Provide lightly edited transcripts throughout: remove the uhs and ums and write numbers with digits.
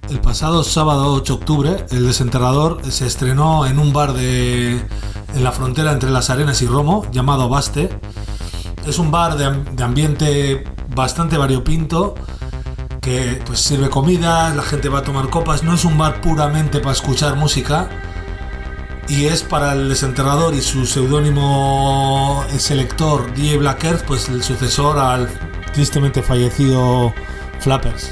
El pasado sábado 8 de octubre, El Desenterrador se estrenó en un bar en la frontera entre Las Arenas y Romo, llamado Baste. Es un bar de ambiente bastante variopinto, que pues sirve comida, la gente va a tomar copas. No es un bar puramente para escuchar música, y es para El Desenterrador y su seudónimo selector DJ Black Earth, pues el sucesor al tristemente fallecido Flappers.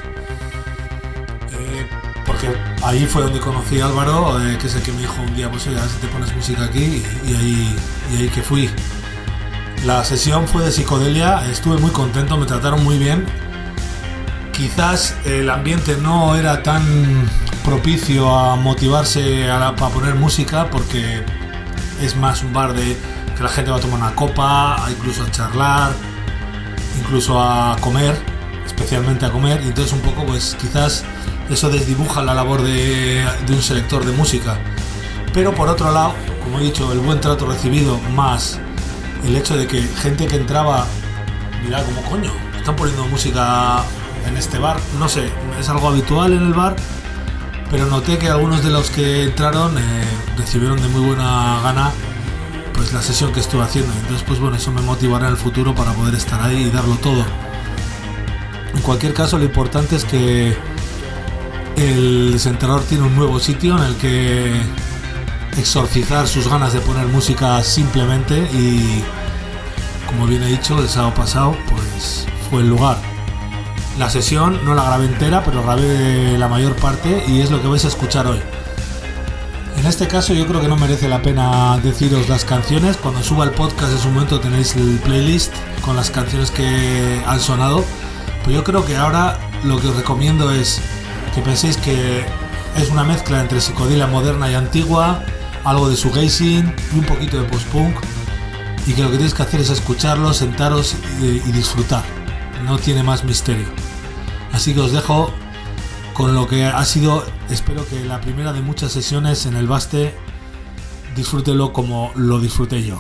Porque ahí fue donde conocí a Álvaro, que es el que me dijo un día, pues oye, a ver si te pones música aquí, y ahí que fui. La sesión fue de psicodelia, estuve muy contento, me trataron muy bien. Quizás el ambiente no era tan propicio a motivarse para poner música, porque es más un bar de que la gente va a tomar una copa, incluso a charlar, incluso a comer, especialmente a comer, y entonces un poco pues quizás eso desdibuja la labor de un selector de música. Pero por otro lado, como he dicho, el buen trato recibido, más el hecho de que gente que entraba, mira como coño, están poniendo música en este bar, no sé, es algo habitual en el bar, pero noté que algunos de los que entraron recibieron de muy buena gana pues la sesión que estuve haciendo. Entonces pues bueno, eso me motivará en el futuro para poder estar ahí y darlo todo. En cualquier caso, lo importante es que El Desenterrador tiene un nuevo sitio en el que exorcizar sus ganas de poner música simplemente, y como bien he dicho, el sábado pasado pues fue el lugar. La sesión no la grabé entera, pero grabé la mayor parte y es lo que vais a escuchar hoy. En este caso yo creo que no merece la pena deciros las canciones. Cuando suba el podcast en su momento tenéis el playlist con las canciones que han sonado, pero yo creo que ahora lo que os recomiendo es que penséis que es una mezcla entre psicodelia moderna y antigua, algo de shoegazing y un poquito de post-punk, y que lo que tenéis que hacer es escucharlo, sentaros y disfrutar. No tiene más misterio. Así que os dejo con lo que ha sido, espero que la primera de muchas sesiones en el Baste. Disfrútelo como lo disfruté yo.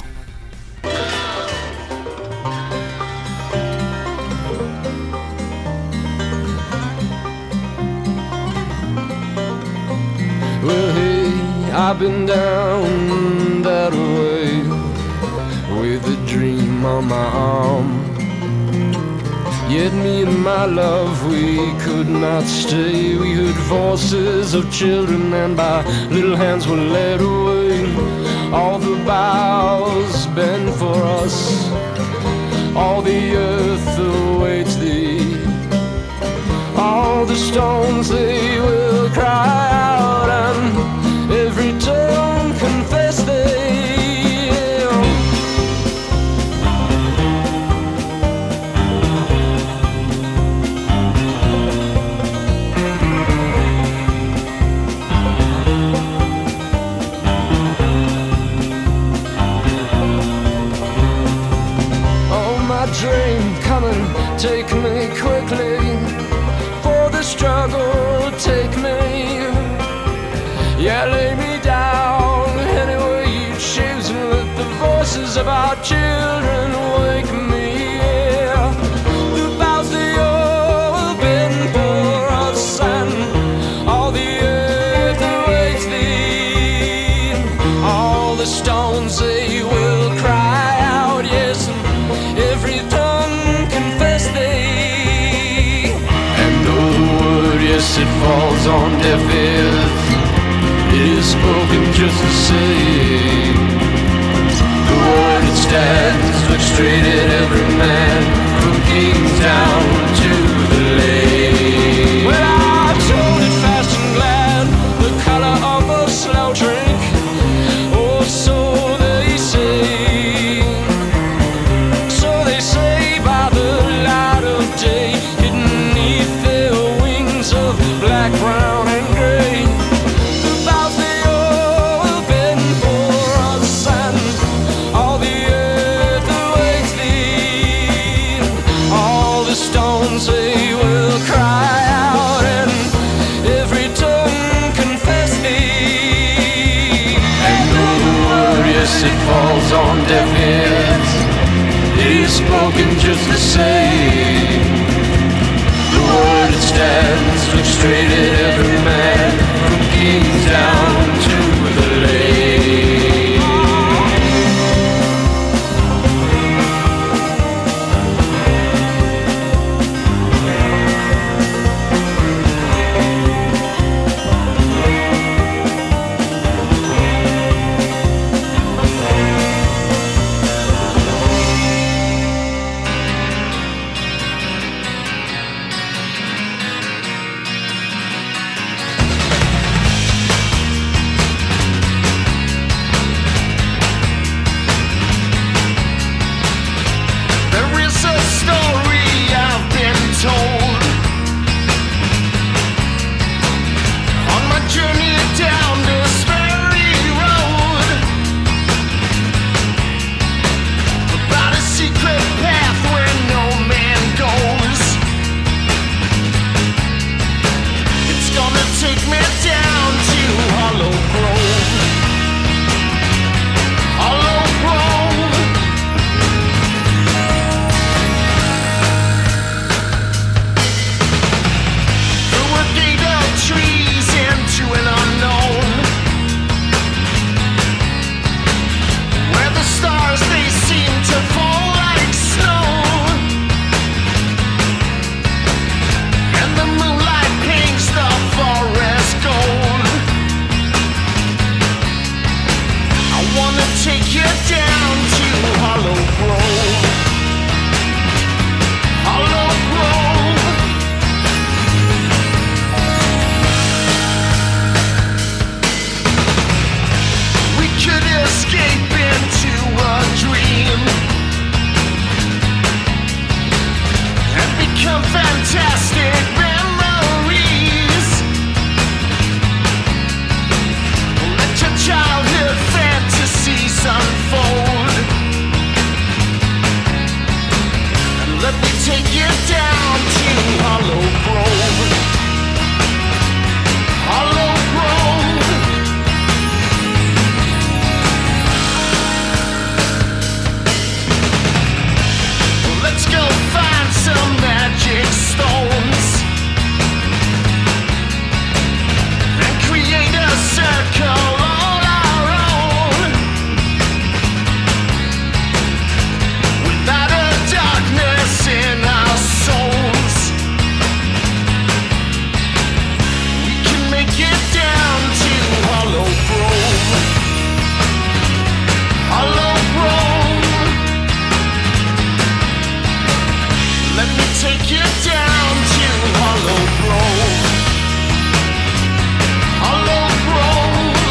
Well, hey, I've been down that way with a dream on my arm. Yet me and my love, we could not stay. We heard voices of children and by little hands were led away. All the boughs bend for us, all the earth awaits thee. All the stones, they will cry out, and every tongue confess thee. Dream, come and take me quickly, for the struggle take me. Yeah, lay me down any way you choose, and let the voices of our children wake me. Yeah. The boughs they all bend for us, and all the earth awaits thee. All the stones they will cry out, yes, and every tongue confess thee. And though the word, yes, it falls on deaf ears, it is spoken just the same. The word it stands, look straight at every man, from kings down to the lake. Well, I told it fast and glad, the color of a slow drink, oh, so they say. So they say by the light of day, hidden neath their wings of black, brown, and gray. The boughs they all bend for us, and all the earth awaits thee. All the stones they will cry out, and every tongue confess thee. And though the word, yes, it falls on deaf ears, it is spoken just the same. The word it stands, look straight at every man, some fantastic memories. Let your childhood fantasies unfold, and let me take you down to Hollow Grove. Hollow Grove. Let's go find some magic stones and create a circle all our own, without a darkness in our souls. We can make it down to Hollow Grove. Hollow Grove. Let me take you down to Hollow Grove. Hollow Grove.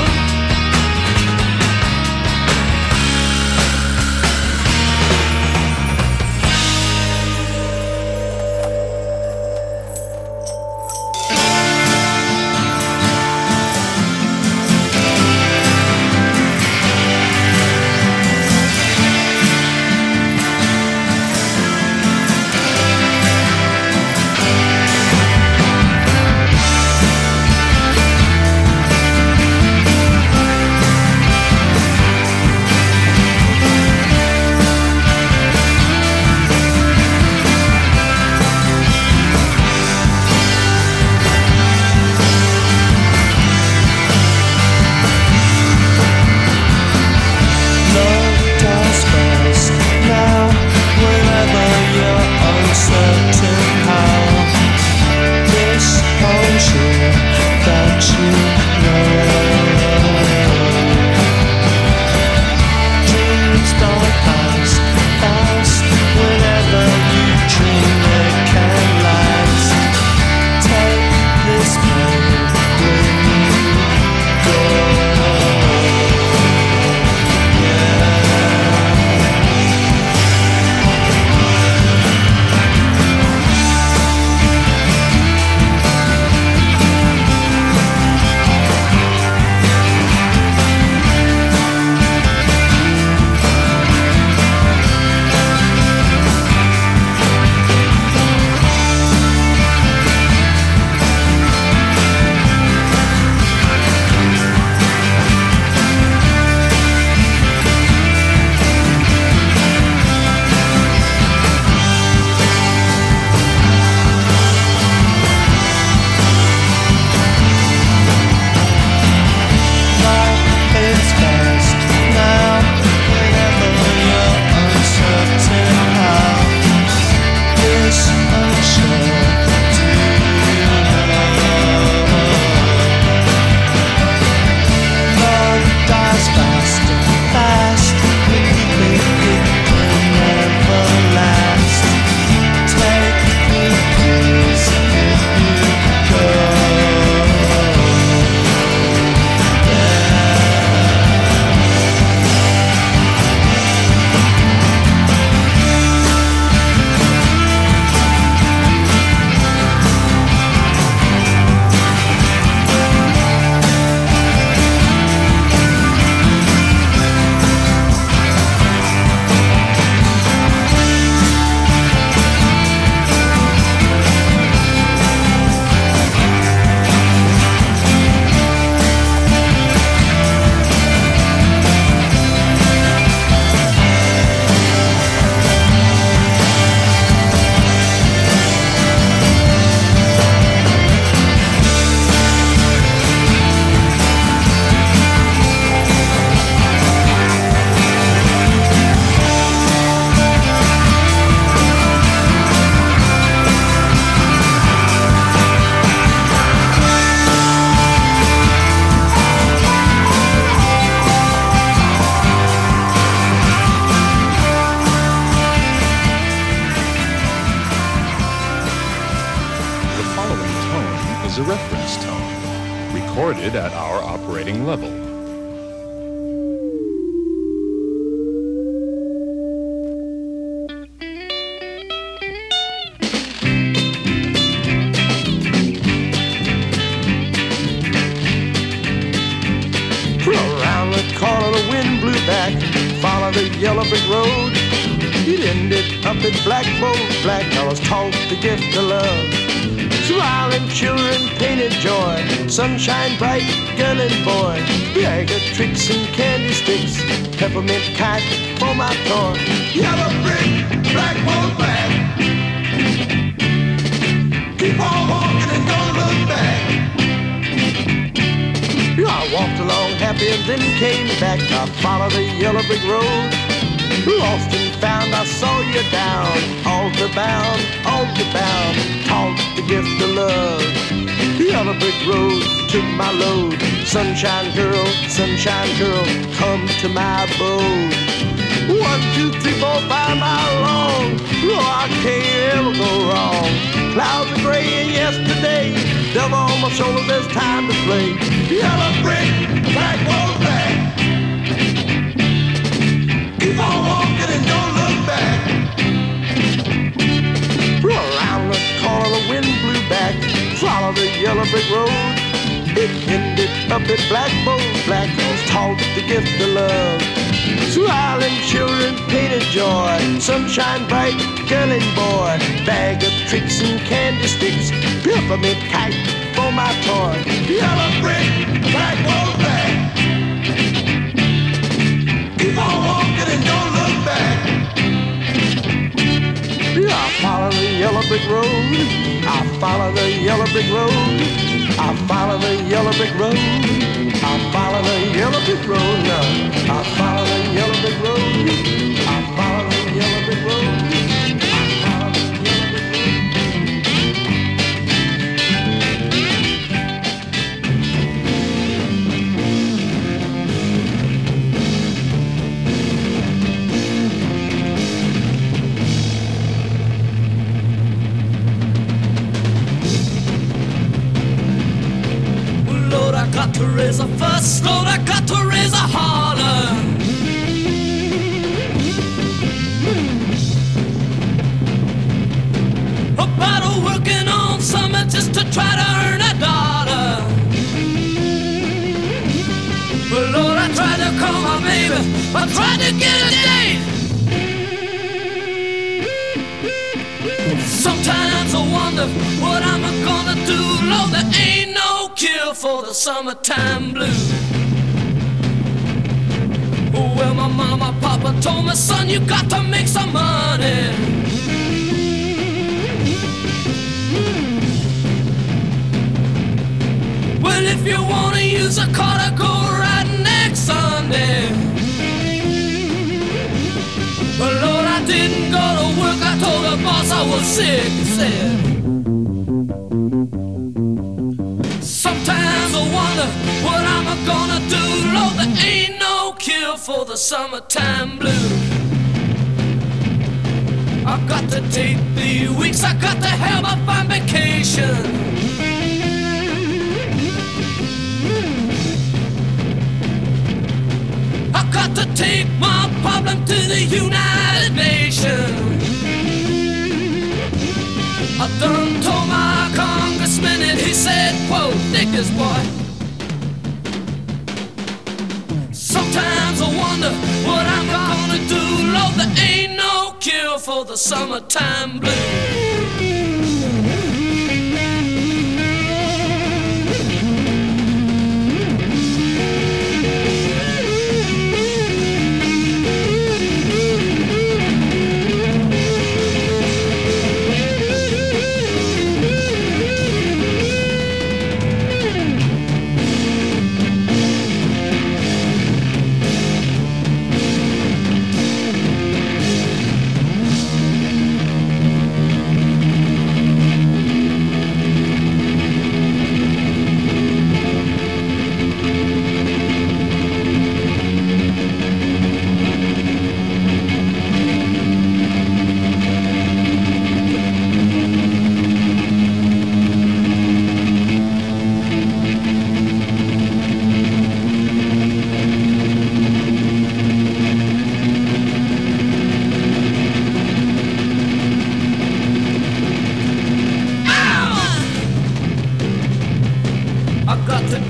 is a reference tone, recorded at our operating level. yellow brick road. It ended up at Black Bolt. Black fellas taught the gift of love. Smiling children painted joy. Sunshine bright, girl and boy. Bag of tricks and candy sticks. Peppermint kite for my toy. Yellow brick, Black Bolt back. Keep on walking and don't look back. I walked along happy and then came back. I followed the yellow brick road. Lost and found, I saw you down. Altar bound, taught the gift of love. Yellow brick road took my load. Sunshine girl, come to my abode. 1, 2, 3, 4, 5 miles long. Oh, I can't ever go wrong. Clouds are gray and yesterday. Devil on my shoulder, there's time to play. Yellow brick, black wall back. Keep on walking and don't look back. Around the corner, the wind blew back. Follow the yellow brick road. It ended up at Black Bolt. Black was taught the gift of love. Smiling children painted joy. Sunshine bright, girl and boy. Bag of tricks and candy sticks. Peppermint kite for my toy. Yellow brick, black wall back. Keep on walking and don't look back. I follow the yellow brick road. I follow the yellow brick road. I follow the yellow brick road. I follow the yellow brick road now. I follow the yellow brick road. I follow the yellow brick road. I follow the yellow brick road. Lord, I got to raise a fuss. Lord, I got to raise a holler. About working on something just to try to earn a dollar. But Lord, I tried to call my baby. I tried to get a date. Sometimes I wonder what I'm gonna do. Lord, there ain't no cure for the summertime blues. Well, my mama, papa told me, son, you got to make some money. Well, if you wanna use a car to go right next Sunday. But Lord, I didn't go to work. I told the boss I was sick. He said, sometimes I wonder what I'm gonna do. Lord, there ain't no cure for the summertime blues. I've got to take the weeks. I got to have a fine vacation. I've got to take my problem to the United Nations. I done told my congressman and he said, quote, Dickus boy. Sometimes I wonder what I'm gonna do. Lord, there ain't no cure for the summertime blues.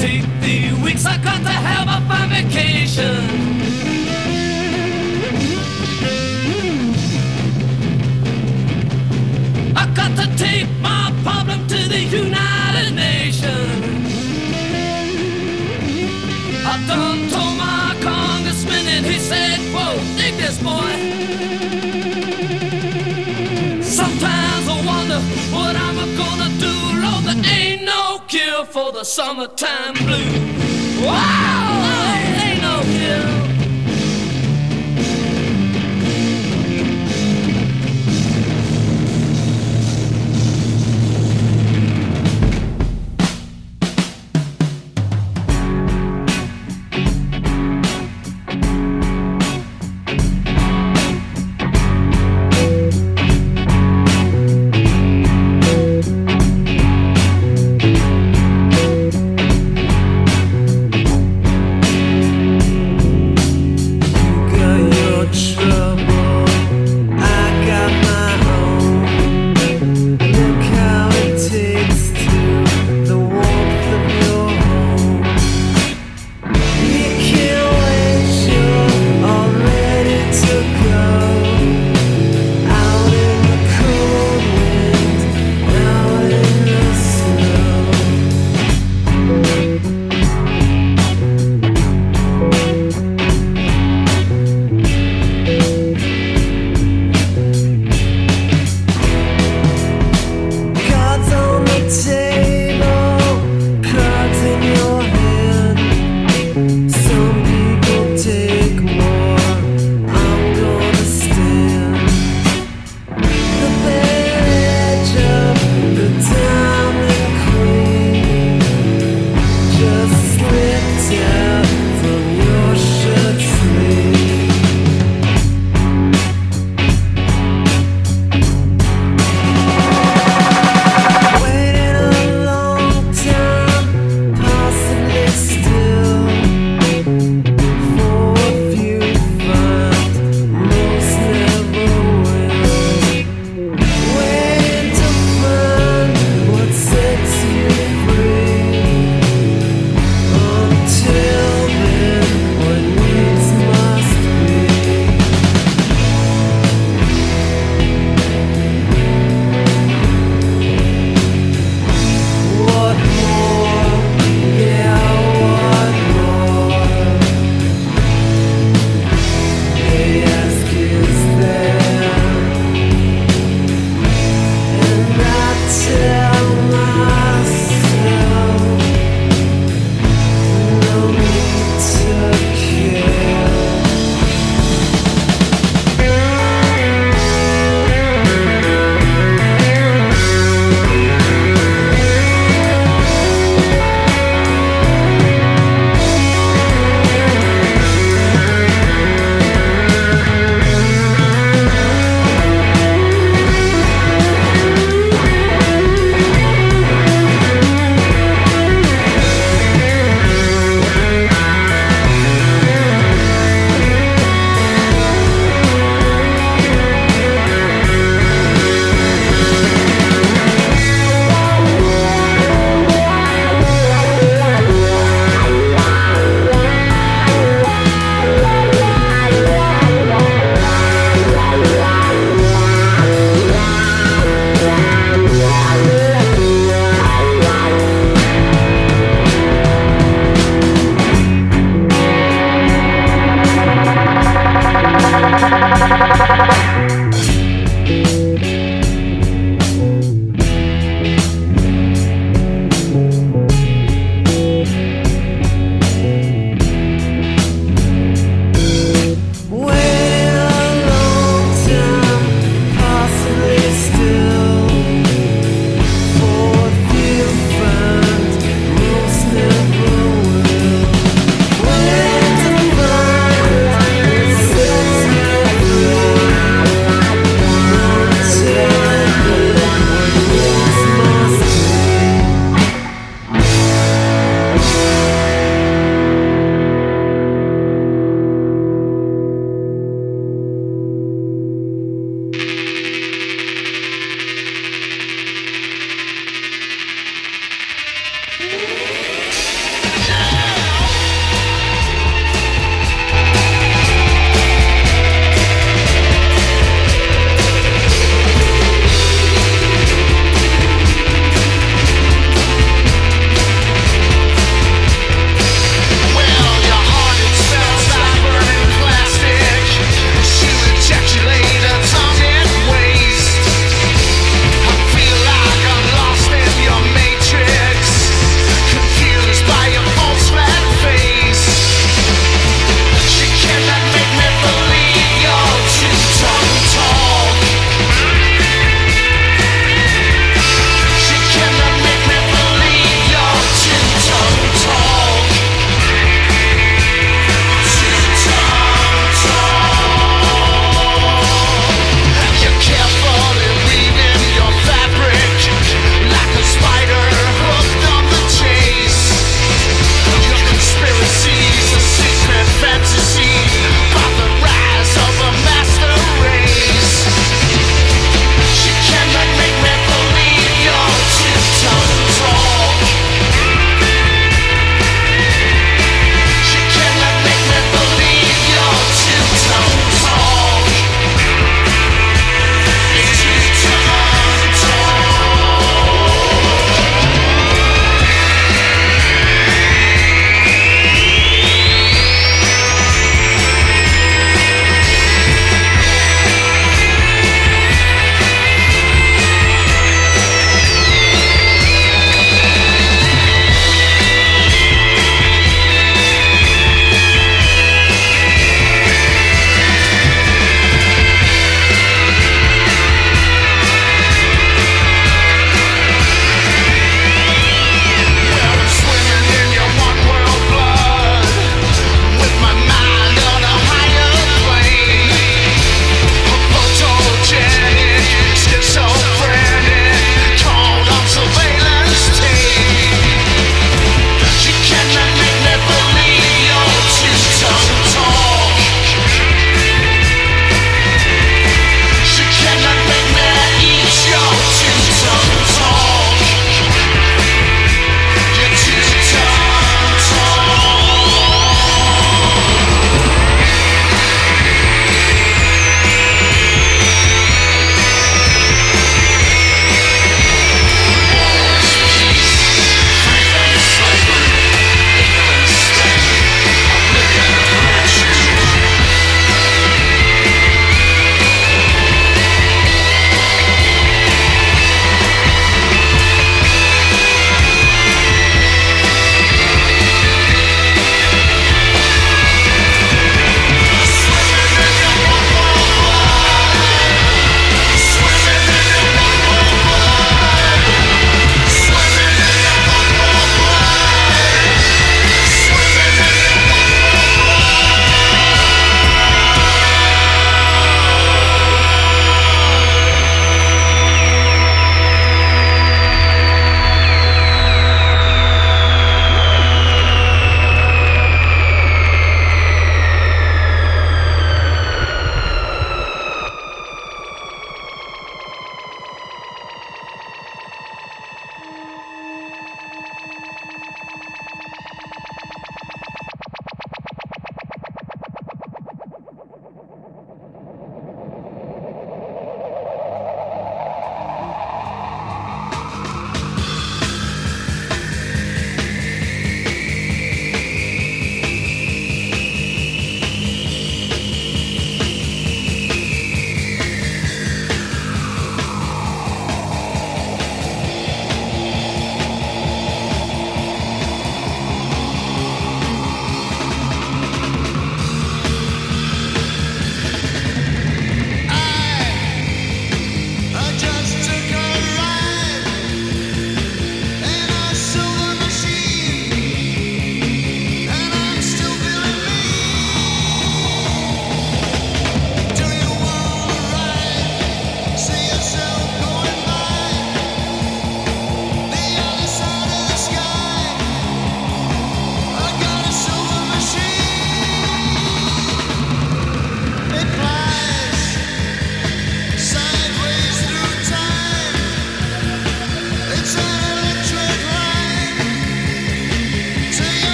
I got to have a fine vacation. got to take my problem to the United Nations. I done told my congressman and he said, whoa, dig this boy. Sometimes I wonder what I'm gonna do, Lord, there ain't no cure for the summertime blues. Wow, there ain't no cure.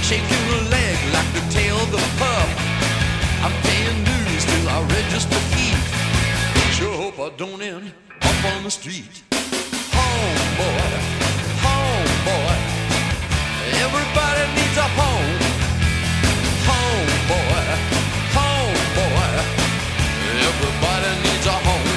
shaking a leg like the tail of the pup. I'm paying dues till I register feet. Sure hope I don't end up on the street. Homeboy, homeboy, everybody needs a home. Homeboy, homeboy, everybody needs a home.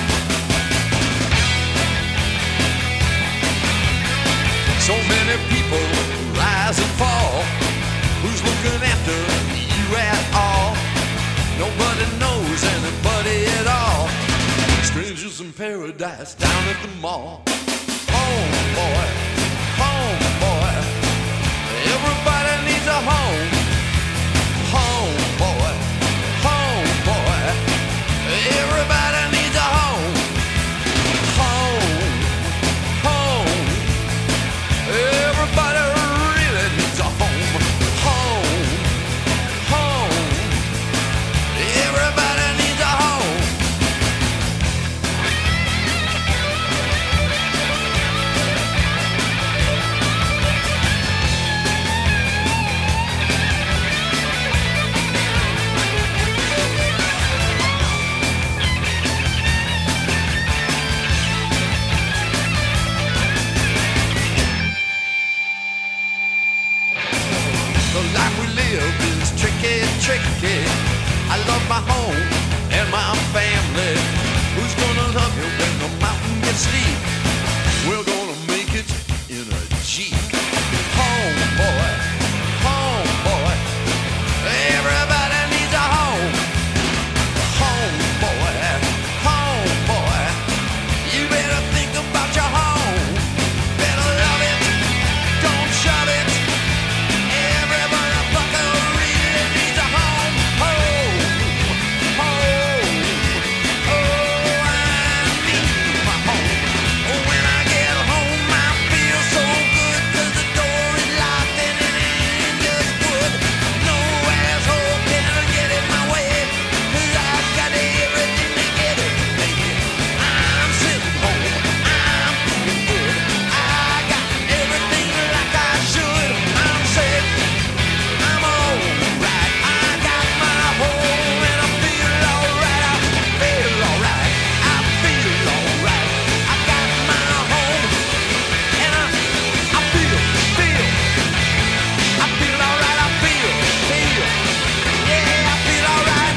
So many people rise and fall. Who's looking after you at all? Nobody knows anybody at all. Strangers in paradise down at the mall. Homeboy, homeboy, everybody needs a home. Homeboy, homeboy, everybody needs a home. Home, home, everybody really needs a home. Home, home, everybody needs a home. The life we live is tricky, tricky. I love my home and my family. Who's gonna love you when the mountain gets steep? We're gonna make it in a Jeep. Homeboy, homeboy, everybody needs a home. Homeboy, homeboy, you better think about your home. Better love it, don't shove it. Everybody fucking really needs a home. Home, home, oh, I need my home. When I get home, I feel so good, 'cause the door is locked and it ain't just wood. No asshole can get in my way, 'cause I've got everything to get it, baby. I'm sitting home, I'm feeling good. I got everything like I should. I'm safe, I'm alright. I got my home and I feel alright. I feel alright. I feel alright. I got my home and I feel. I feel alright. I feel. Yeah, I feel alright.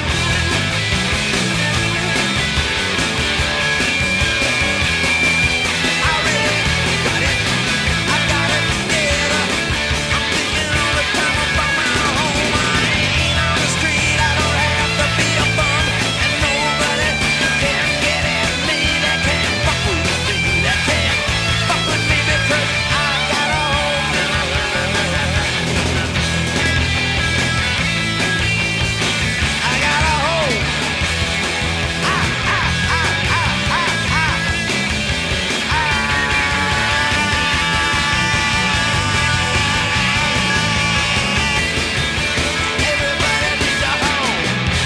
I really got it. I got it together. I'm thinking all the time about my home. I ain't on the street. I don't have to be a bum. And nobody can get at me. They can't fuck with me. They can't fuck with me because I got a home. I got a home. Everybody needs a home.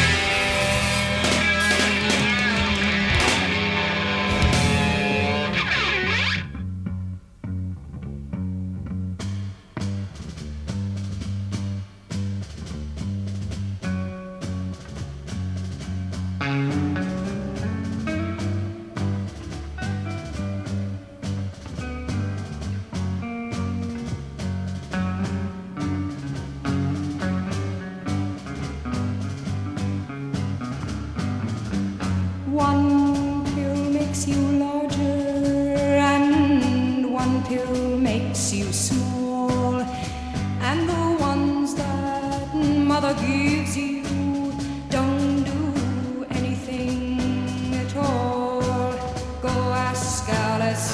One pill makes you larger, and one pill makes you small. And the ones that mother gives you don't do anything at all. Go ask Alice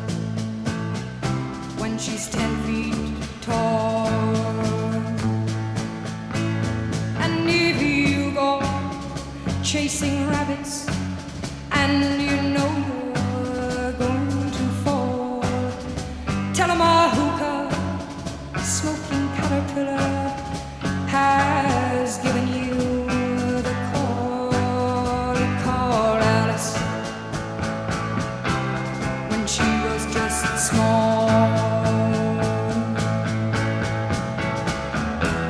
when she's 10 feet tall. And if you go chasing rabbits and you know you're going to fall, tell 'em a hookah smoking caterpillar has given you the call. Call Alice when she was just small.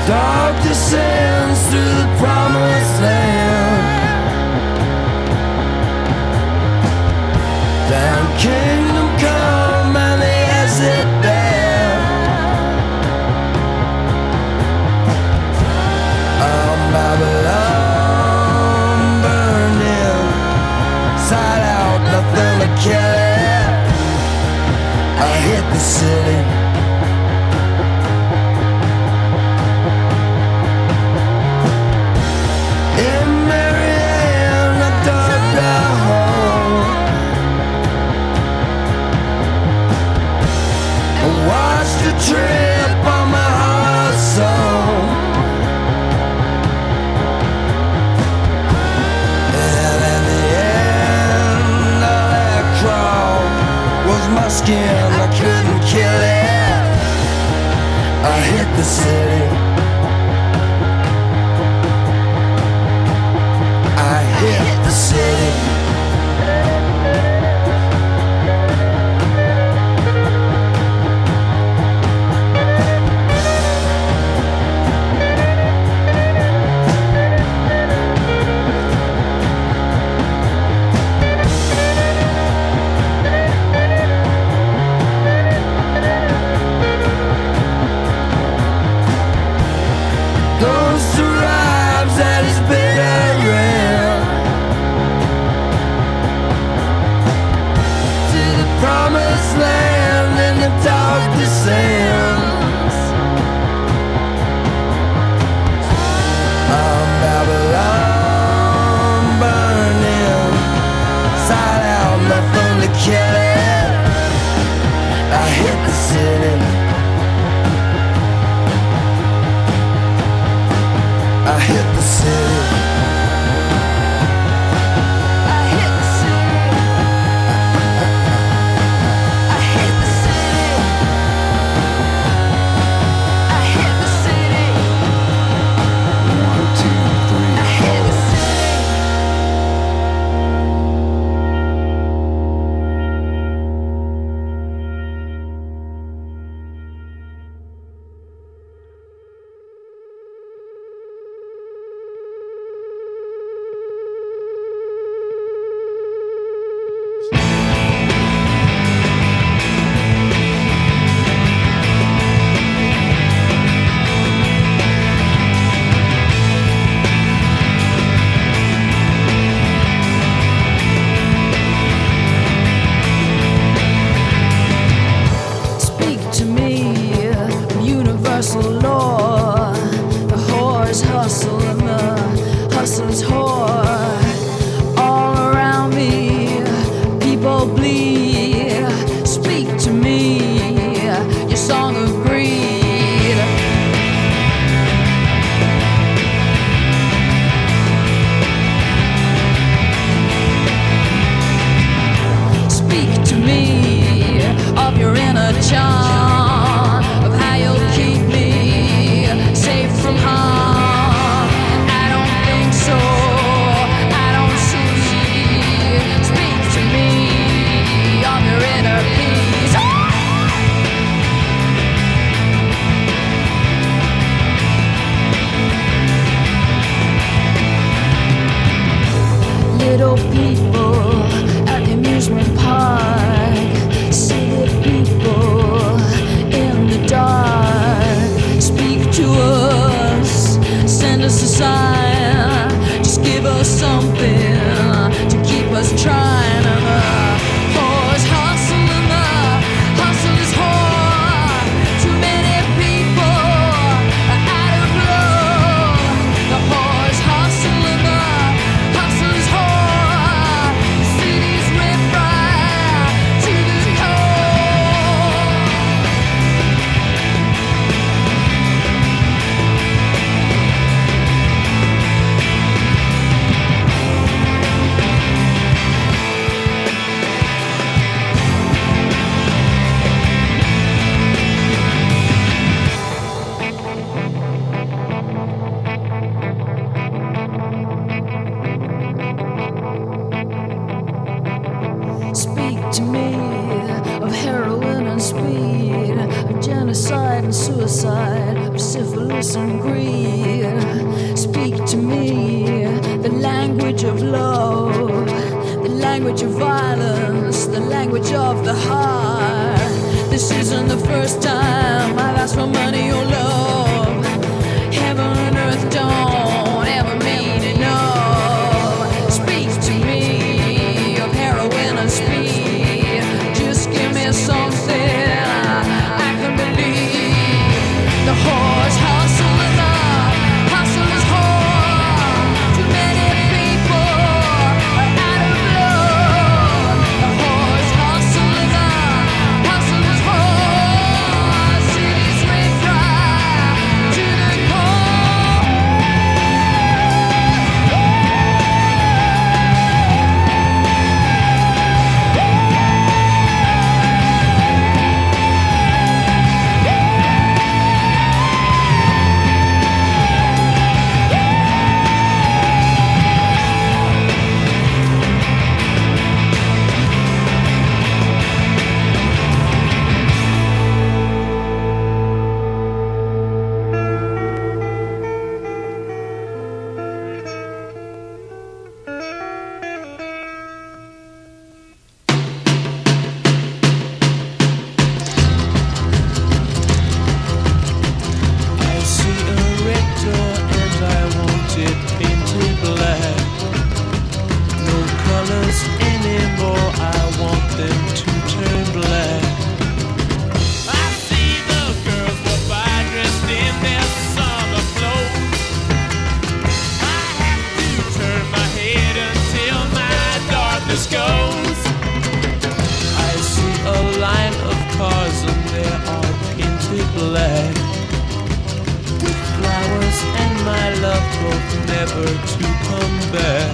Dark descends through the promised land. Down kingdom come and the acid band. Babylon burning, side out, nothing to kill it. I hit the city. In Marianne, I dug down home. I watched the trip on my heart song. My skin, I couldn't kill it. I hit the city. I hit the city. Speak to me of heroin and speed, of genocide and suicide, syphilis and greed. Speak to me the language of love, the language of violence, the language of the heart. This isn't the first time I've asked for money or love. Heaven and earth don't ever mean enough. Speak to me of heroin and speed. Just give me something I can believe. The horse hustle and the hustle is hard. Too many people are out of love. The horse hustle and the hustle is hard. Cities red fry to the core. I see a red door and I want it painted black. No colors anymore, I want them to turn black. I see the girls go by dressed in their summer clothes. I have to turn my head until my darkness goes. I see a line of cars and they are painted black, with flowers and my love both never to come back.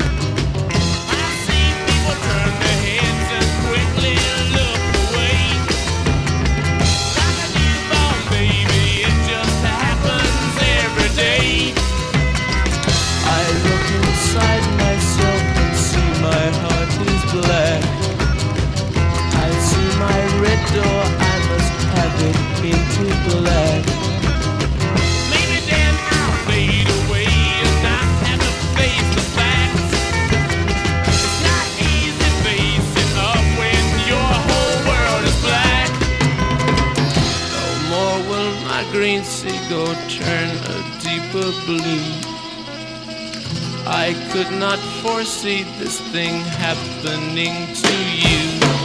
I see people turn their heads and quickly look away. Like a newborn baby, it just happens every day. I look inside myself and see my heart is black. I see my red door, I must have it painted black. Maybe then I'll fade away and not have to face the facts. It's not easy facing up when your whole world is black. No more will my green seagull turn a deeper blue. I could not foresee this thing happening to you.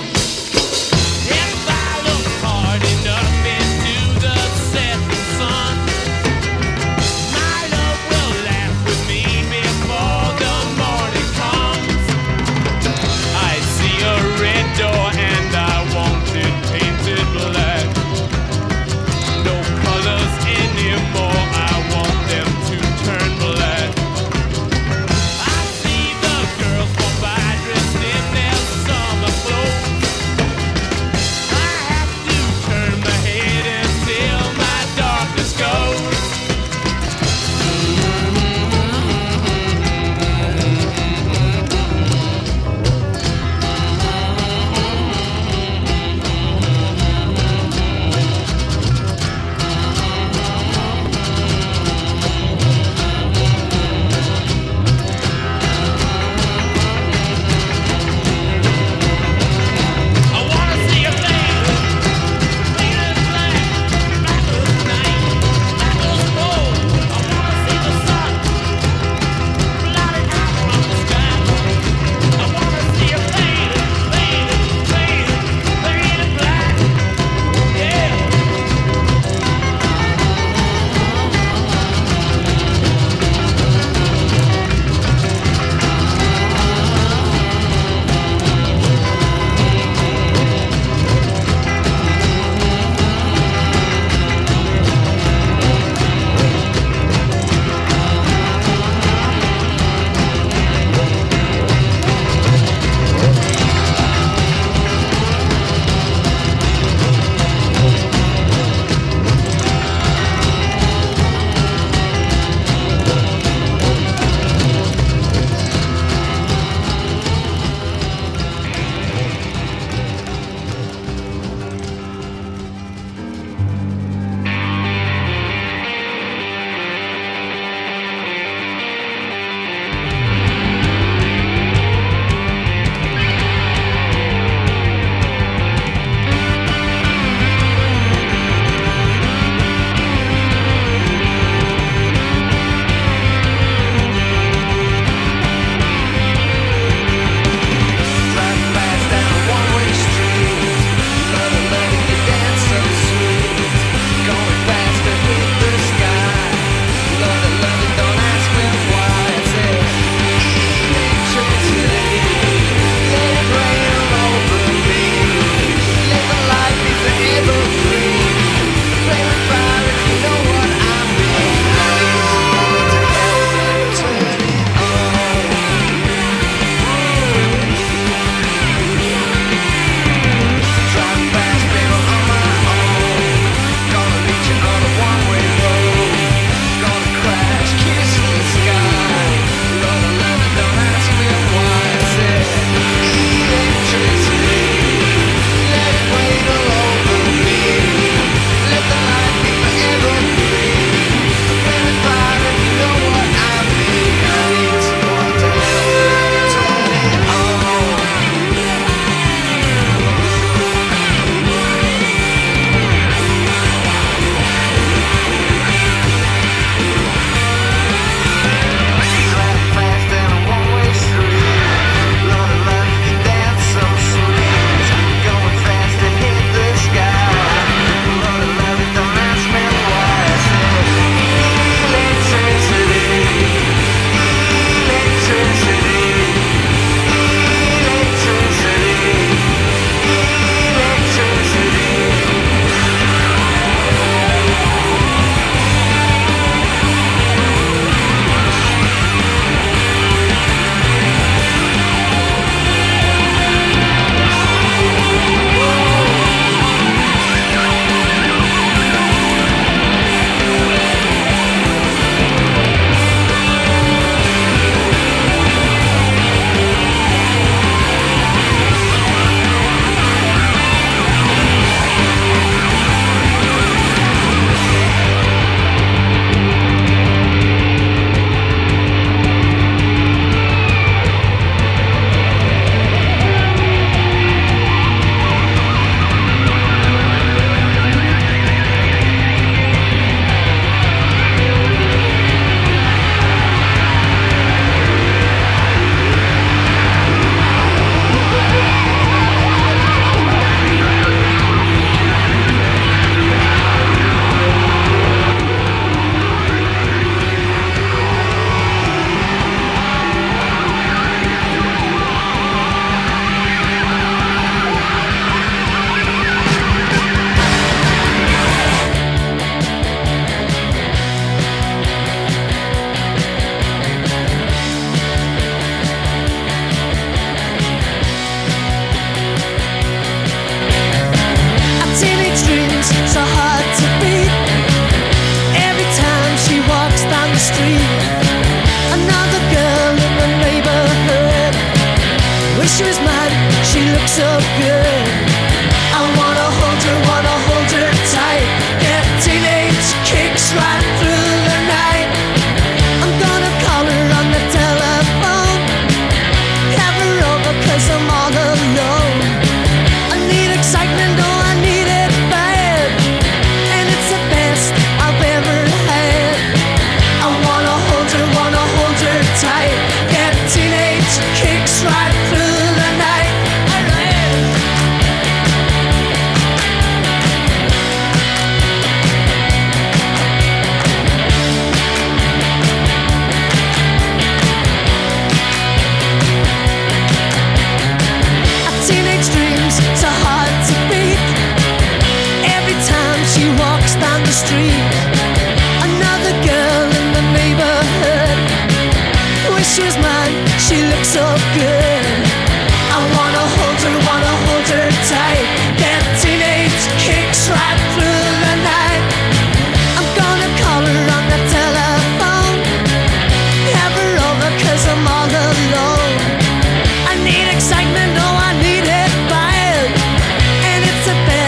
If I look hard enough into the setting sun, my love will laugh with me before the morning comes. I see a red door and I want it painted black. No colors anymore, I want them to turn black. I see the girls go by dressed in their summer clothes.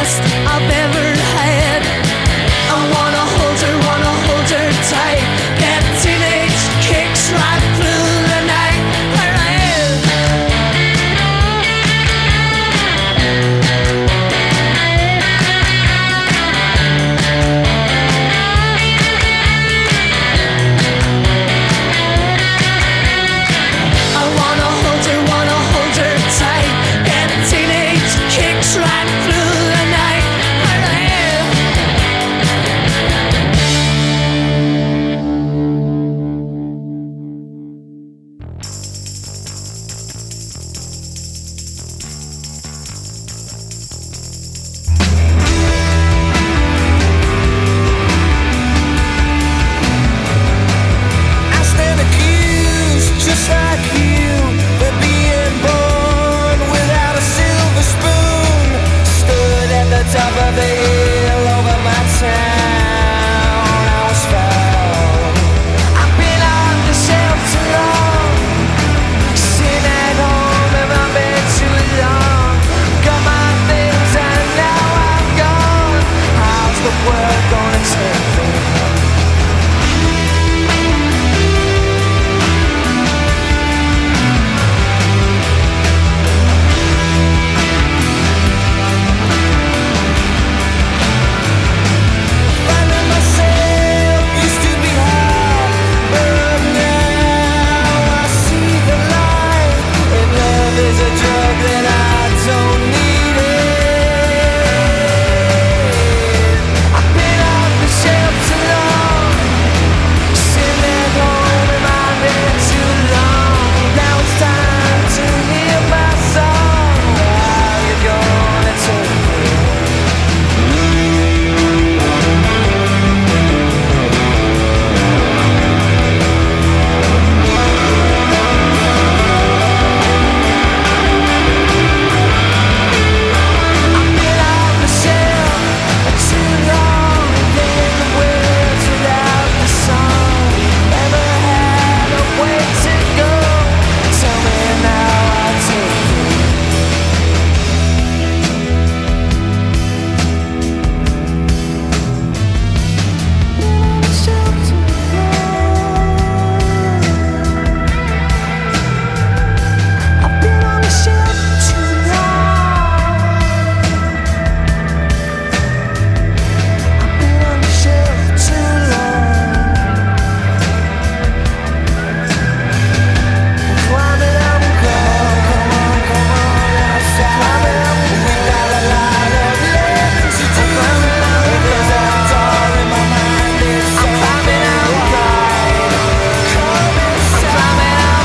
best I've ever had. I wanna hold her tight. Get teenage kicks right through the night. I wanna hold her tight. Get teenage kicks right through the night. I stand accused, just like you, for being born without a silver spoon. Stood at the top of the hill over my town. I was found. I've been on the shelf too long, sitting at home in my bed too long. Got my things and now I'm gone. How's the world gonna take me? Finding myself used to be hard, but now I see the light. If love is a drug, then I don't need it. I've been off the shelf too long, sitting at home in my bed too long. Now it's time to hear my song. How you gonna take me? I've been off the shelf too long, getting the words without the song. Never had a way to go. Tell me now, I'll take you. I've been on the shelf too long. I've been on the shelf too long. Climbing up, come on, outside. Climbing up, we got a lot of living to do. There's a door in my mind, it's so climbing out, come inside. Climbing up,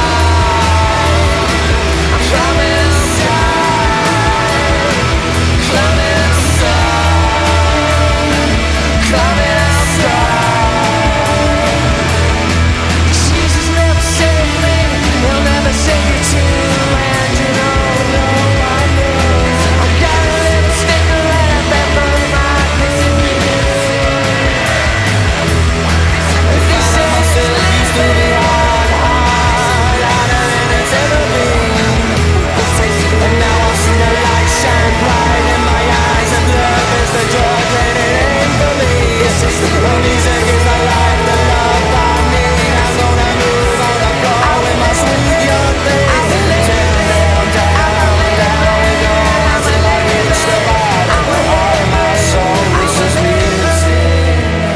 climbing inside, climbing inside, climbing outside. Jesus never saved me, he'll never save you too. And you know I know I've got a little sticker right up there for my This myself used to be hard, harder than it's ever been. And now I see the light shine bright in my eyes, and love is the drug that it ain't for me. When music is the light, the love I need, I'm gonna move on the floor with my sweet young thing. Down, down, down, down we go until I reach the bottom. All in my soul, this is music.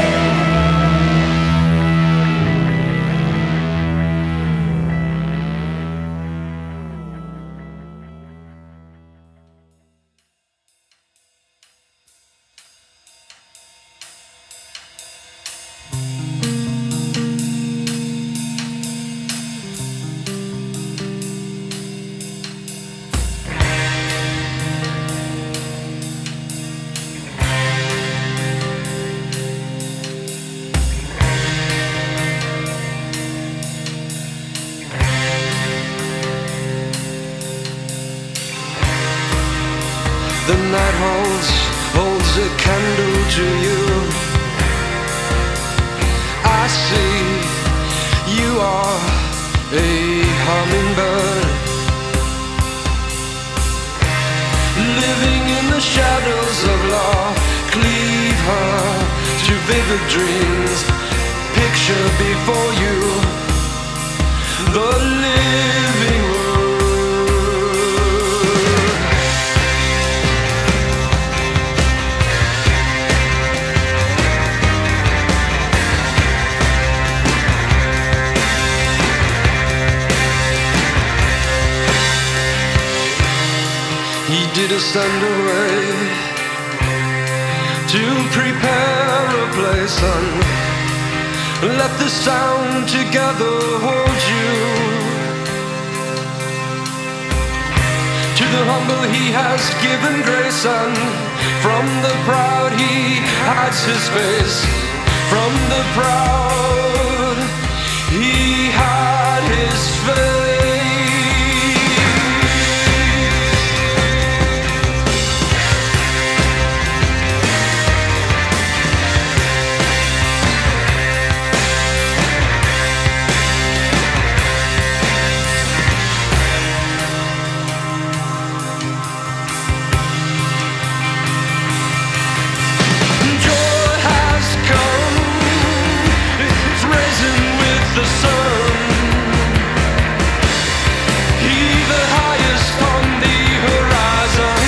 The night holds a candle to you. I see you are a hummingbird, living in the shadows the dreams. Picture before you the living room. He did ascend away to prepare a place, son. Let the sound together hold you. To the humble he has given grace, son. From the proud he hides his face. From the proud he hid his face. The sun, he the highest on the horizon.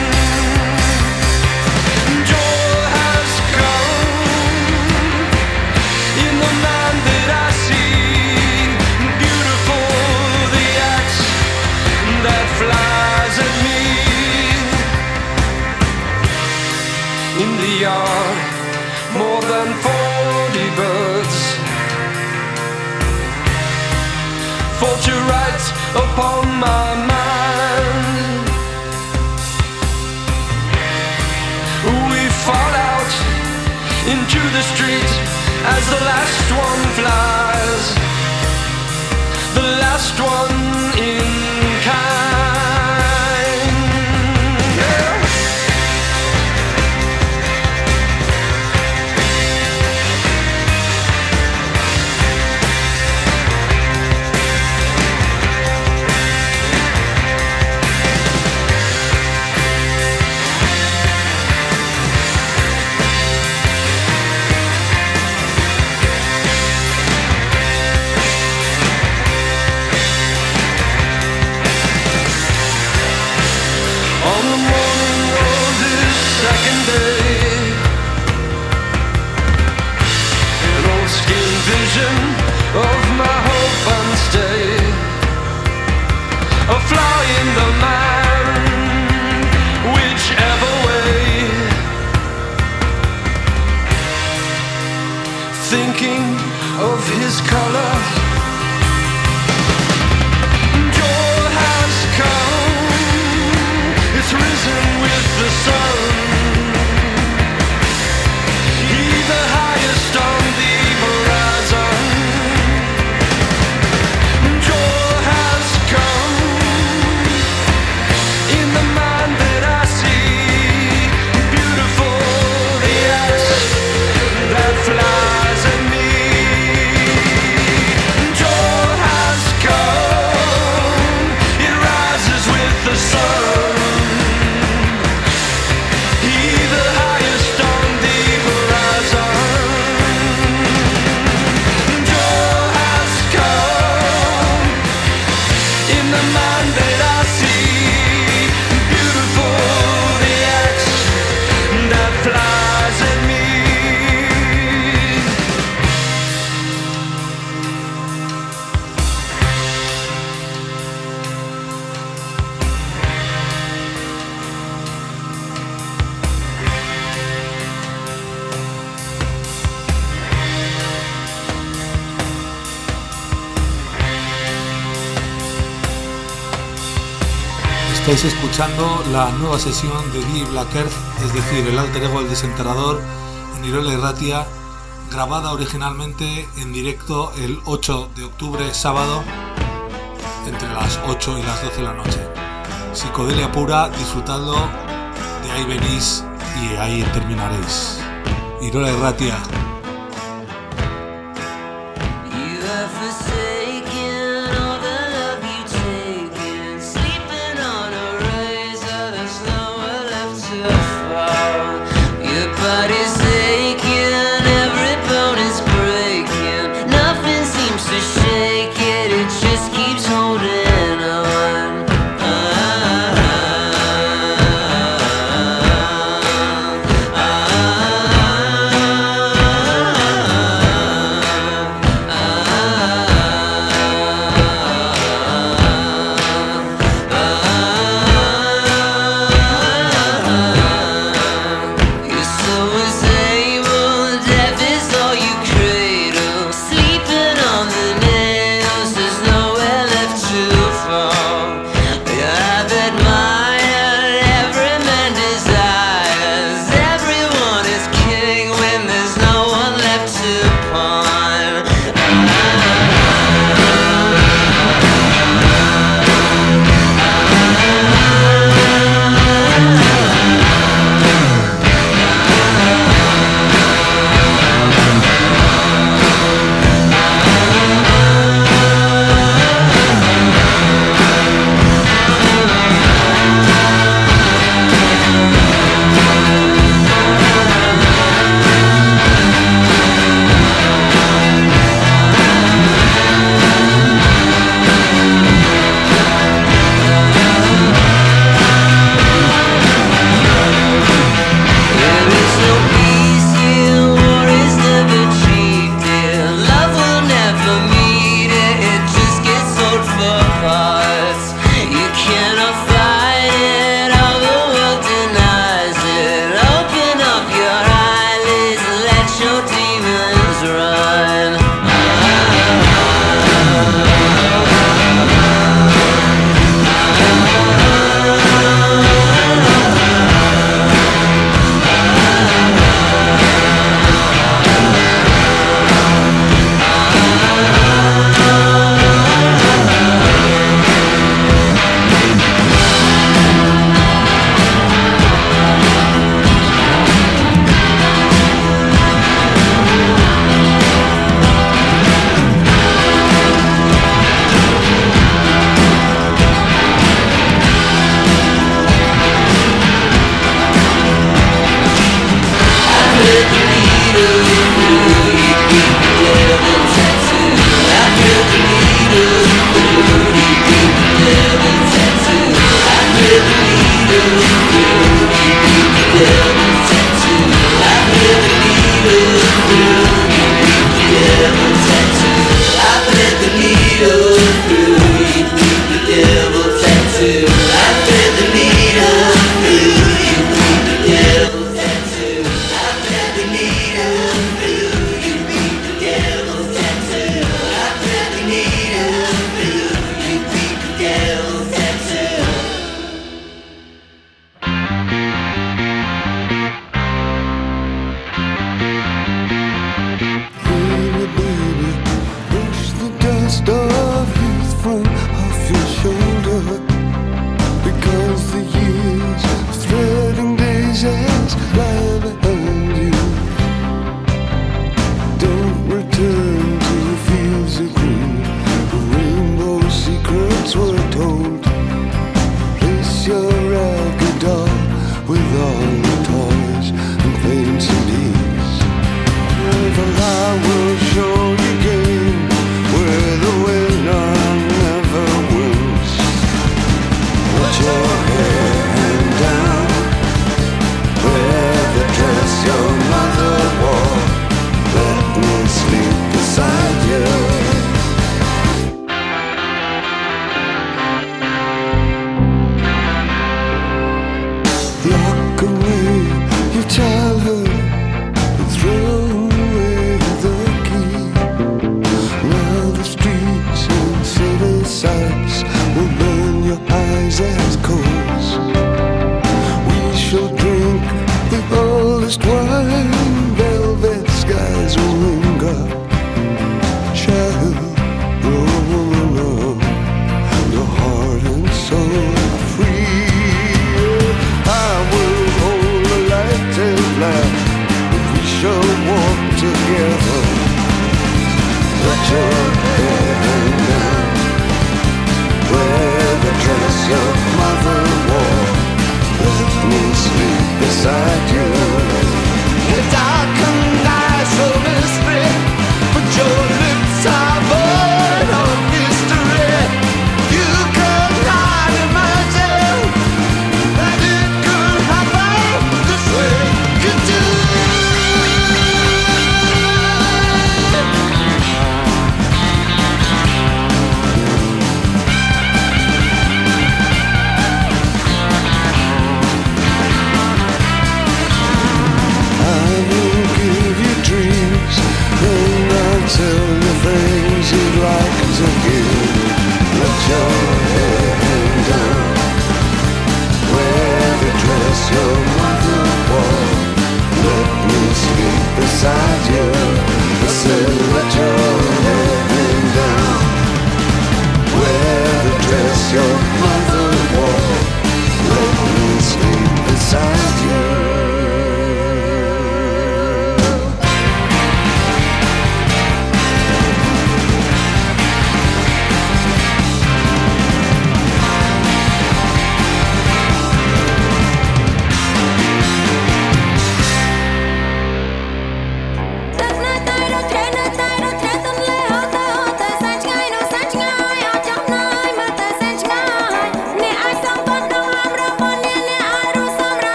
Joy has come in the man that I see. Beautiful the axe that flies at me. In the yard, more than 40 birds fall to right upon my mind. We fall out into the street as the last one flies, the last one in kind. Yeah. Of my hope and stay, a fly in the man, whichever way. Thinking of his color, joy has come, it's risen with the sun. He the highest on the horizon. Flies at me. Joy has come, it rises with the sun. He the highest on the horizon. Joy has come in the man that I see. Beautiful the axe that flies at me. Estáis escuchando la nueva sesión de Guy Black Earth, es decir, el alter ego del desenterrador, en Irola Irratia, grabada originalmente en directo el 8 de octubre, sábado, entre las 8 y las 12 de la noche. Psicodelia pura, disfrutadlo, de ahí venís y ahí terminaréis. Irola Irratia. Body's aching, every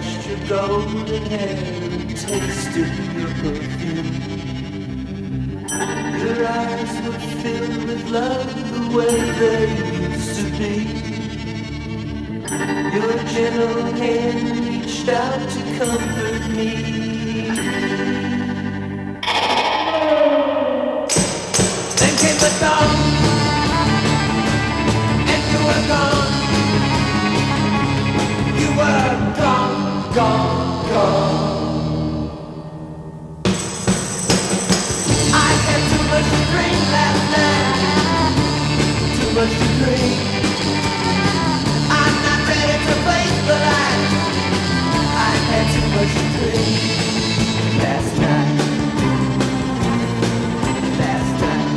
touched your golden hair and tasted your perfume. Your eyes were filled with love the way they used to be. Your gentle hand reached out to comfort me. Then came the dawn, and you were gone. You were gone, gone, gone. I had too much to drink last night, too much to drink. I'm not ready to face the light. I had too much to drink last night. Last night.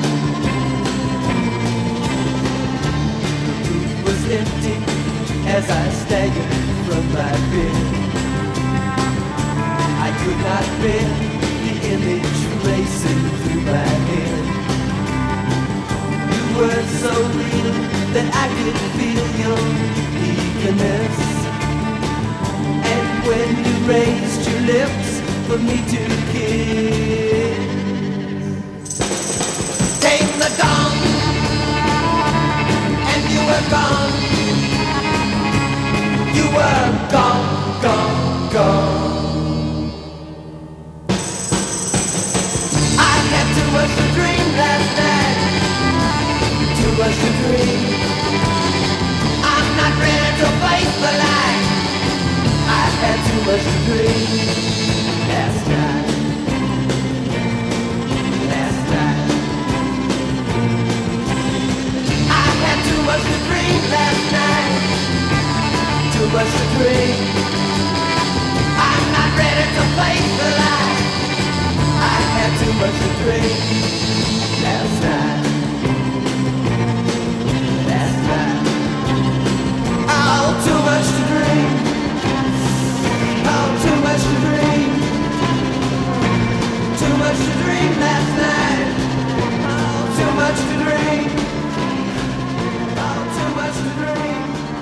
The room was empty as I staggered from my bed. I could not bear the image racing through my head. You were so real that I could feel your eagerness. And when you raised your lips for me to kiss, came the dawn, and you were gone. You were gone, gone, gone. I had too much to dream last night, too much to dream. I'm not ready to face the light. I had too much to dream last night. Last night. I had too much to dream last night. Too much to dream. I'm not ready to face the light. I had too much to dream last night. Last night. Oh, too much to dream. Oh, too much to dream. Too much to dream last night. Oh, too much to dream. Oh, too much to dream.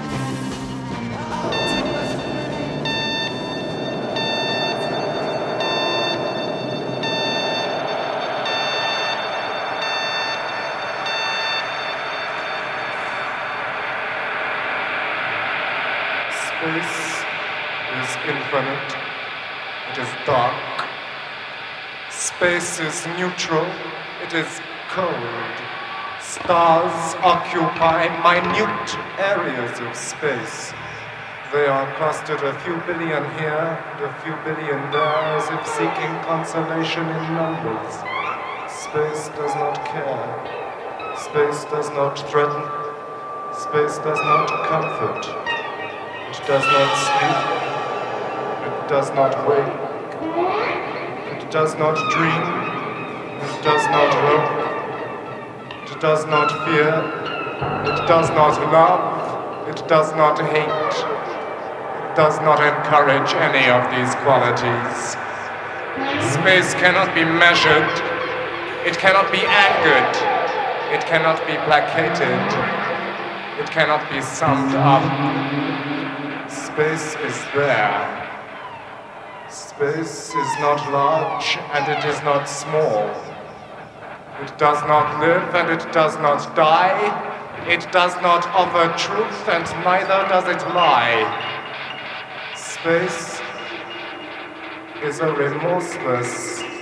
Space is infinite. It is dark. Space is neutral. It is cold. Stars occupy minute areas of space. They are clustered a few billion here and a few billion there, as if seeking consolation in numbers. Space does not care. Space does not threaten. Space does not comfort. It does not sleep. It does not wake. It does not dream. It does not hope. It does not fear. It does not love. It does not hate. It does not encourage any of these qualities. Space cannot be measured. It cannot be angered. It cannot be placated. It cannot be summed up. Space is there. Space is not large and it is not small. It does not live and it does not die. It does not offer truth and neither does it lie. Space is a remorseless,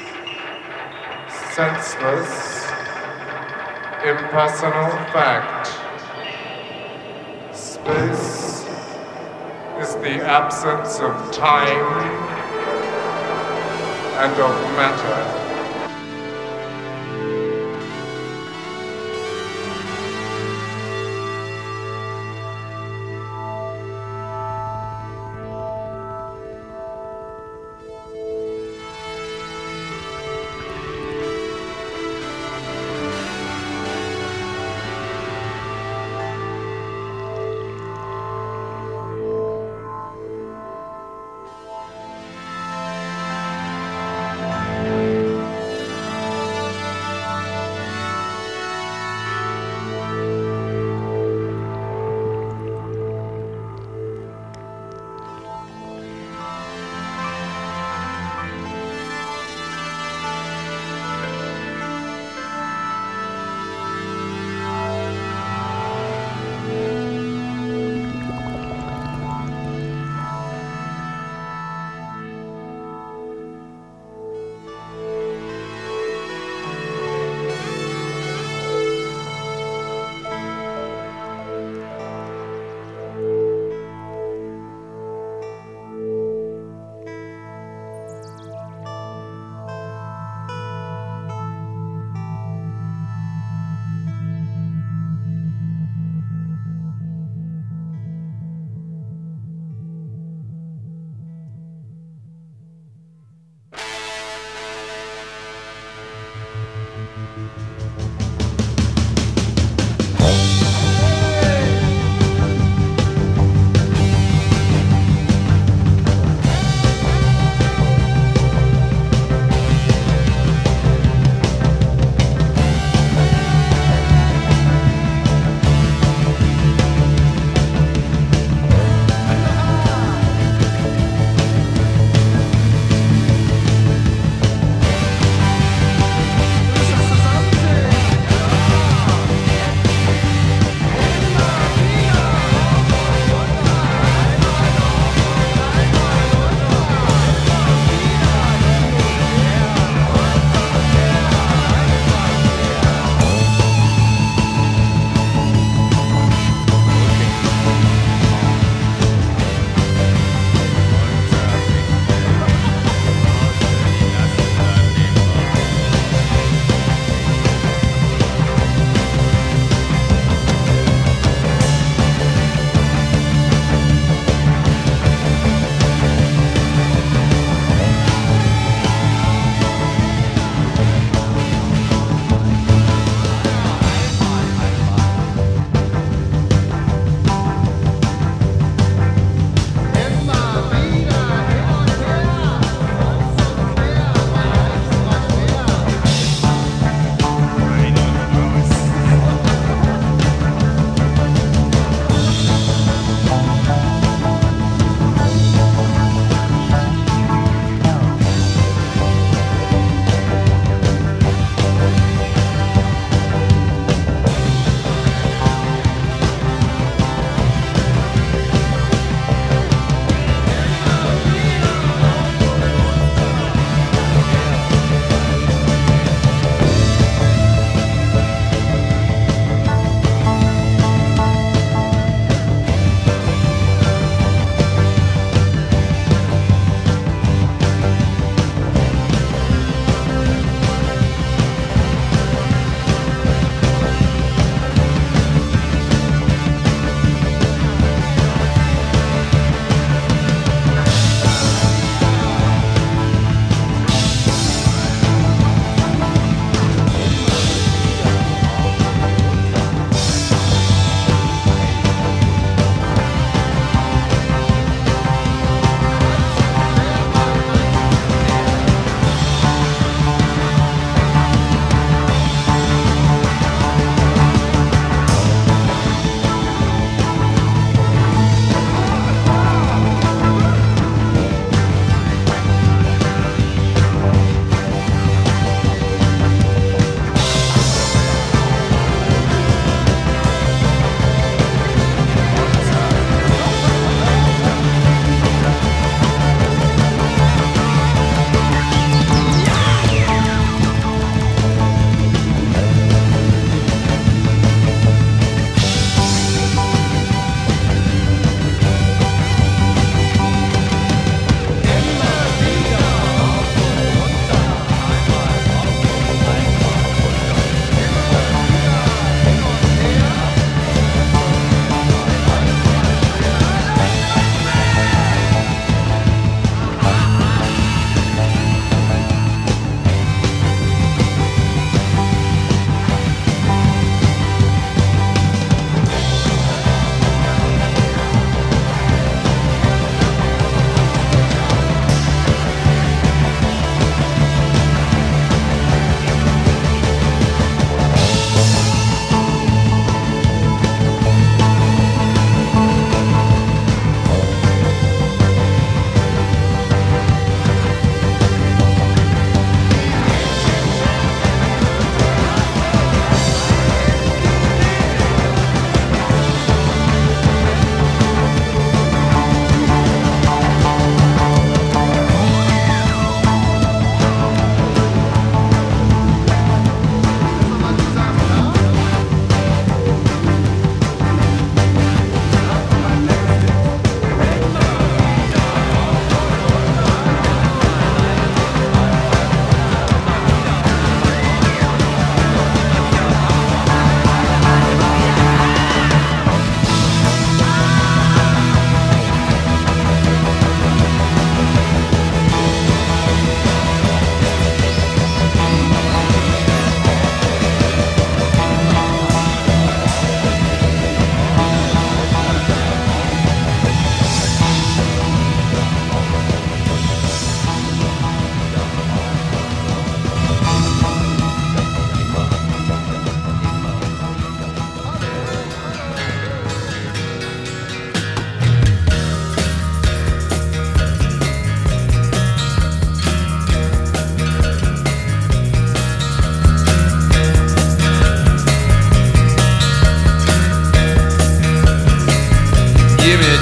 senseless, impersonal fact. Space is the absence of time and of matter.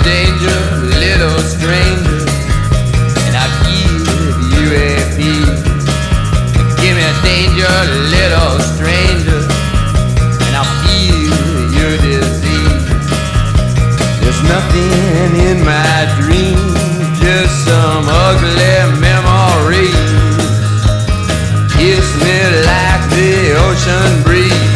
danger, little stranger, and I'll give you a piece. Give me danger, little stranger, and I'll feel your disease. There's nothing in my dreams, just some ugly memories. Kiss me like the ocean breeze.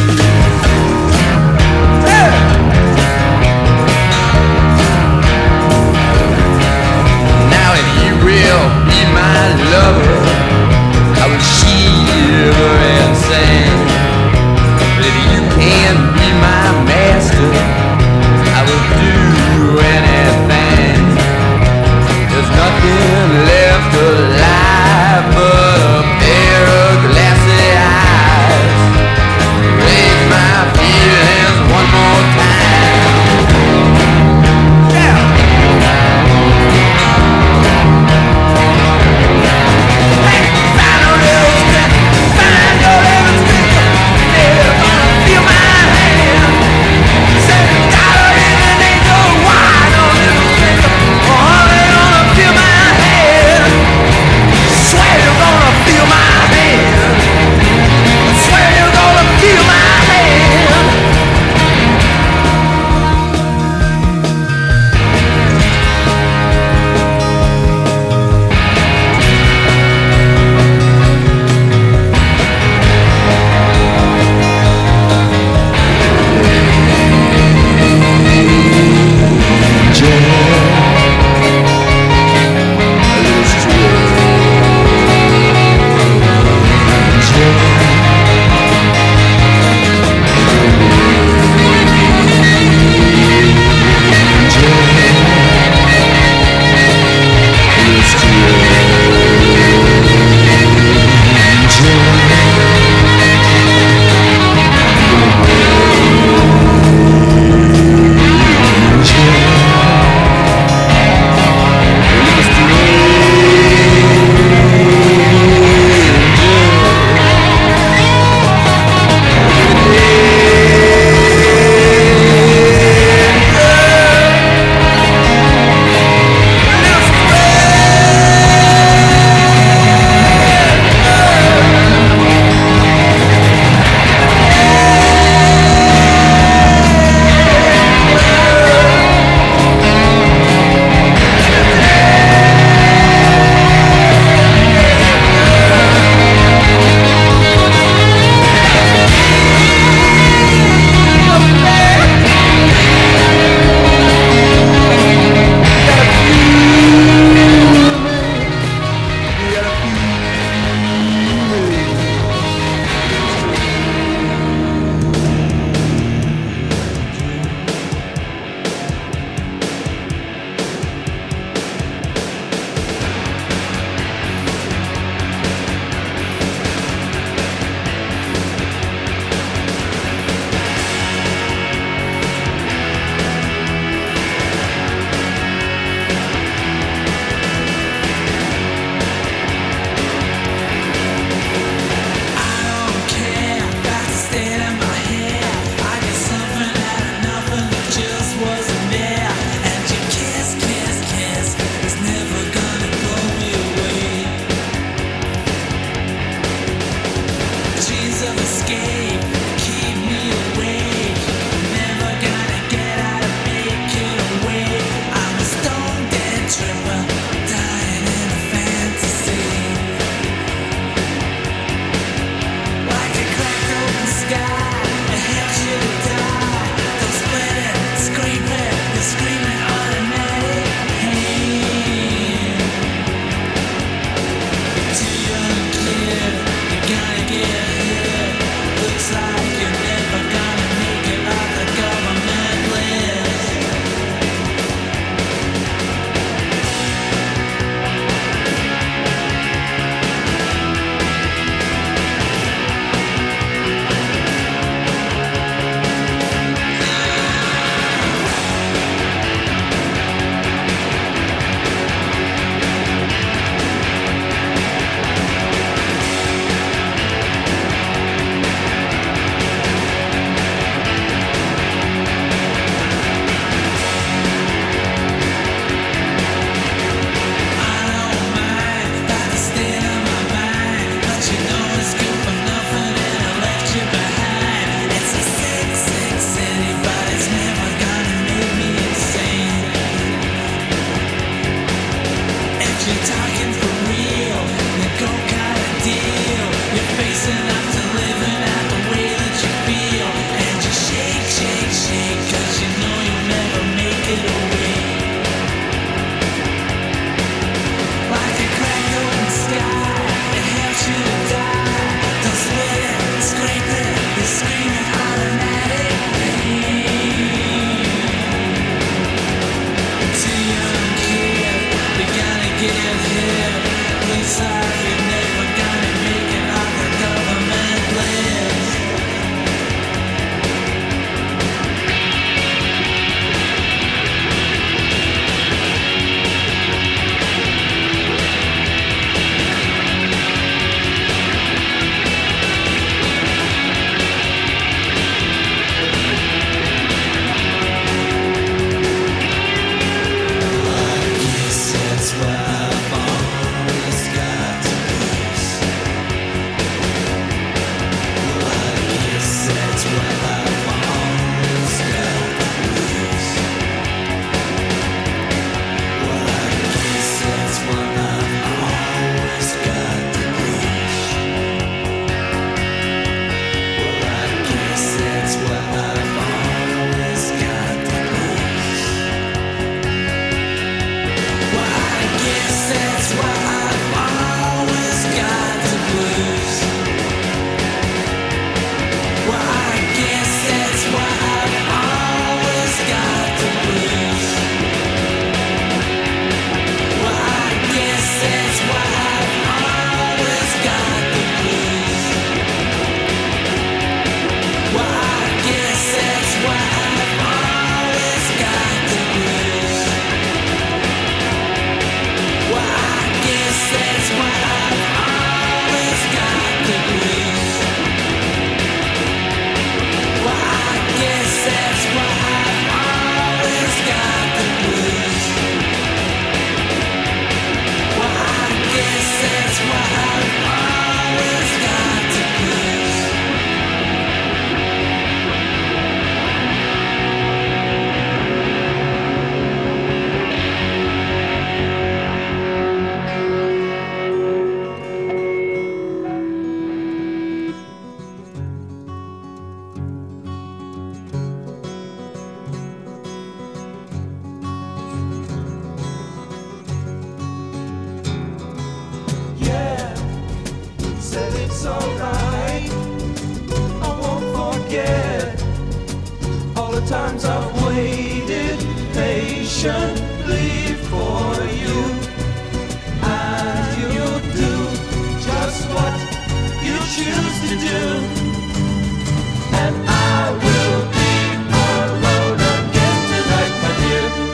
forget all the times I've waited patiently for you. And you'll do just what you choose to do. And I will be alone again tonight, my dear.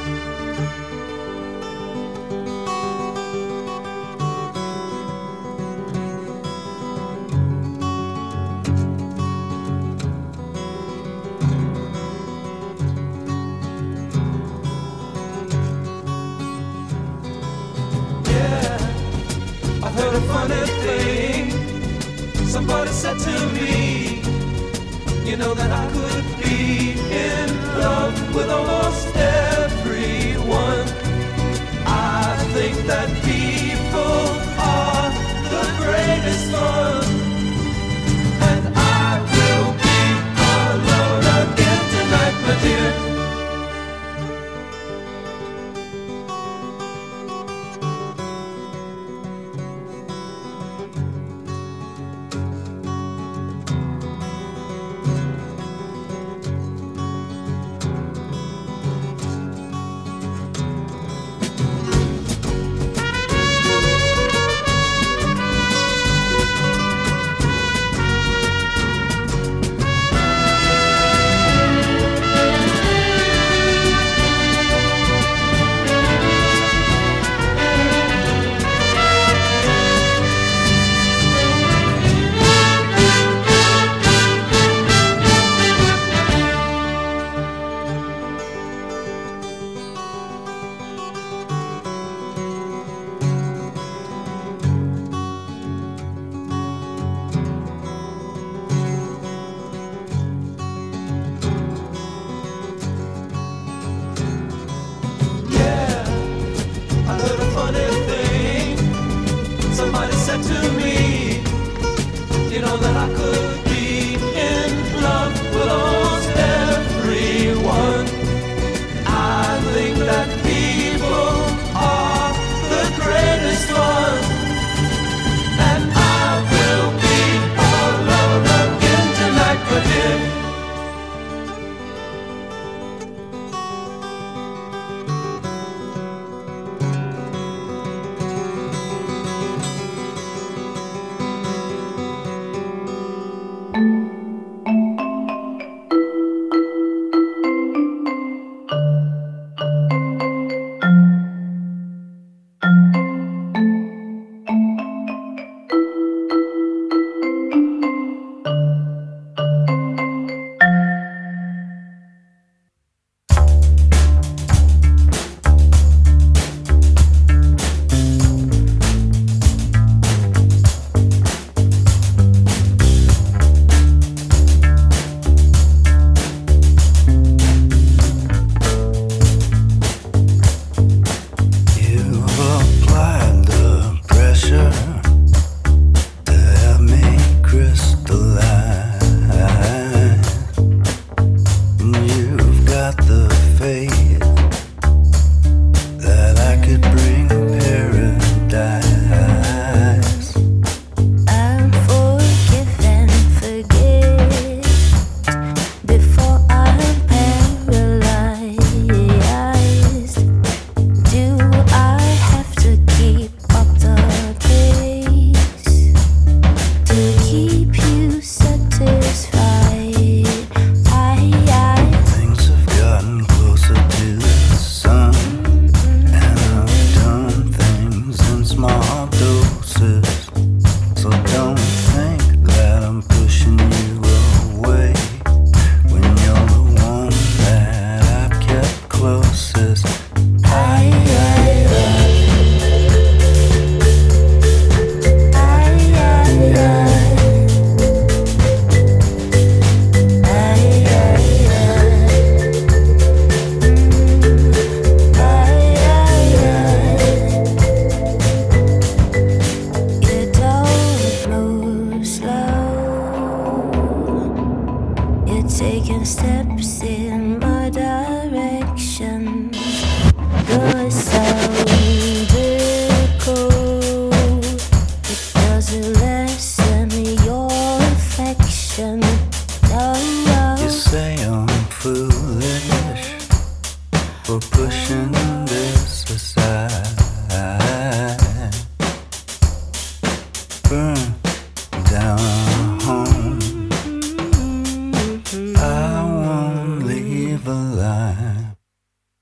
I heard a funny thing. Somebody said to me, you know that I could be in love with almost everyone. I think that people are the greatest fun. And I will be alone again tonight, my dear.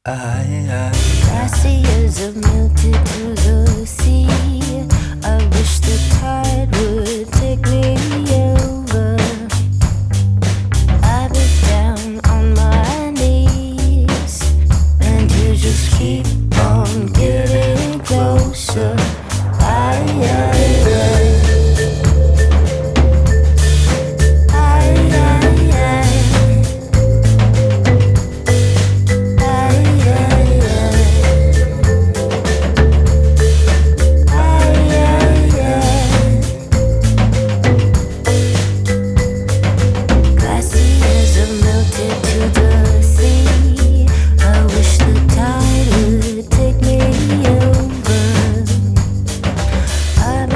Glaciers have melted to the sea. I wish the tide would take me over. I've been down on my knees, and you just keep on getting closer. I've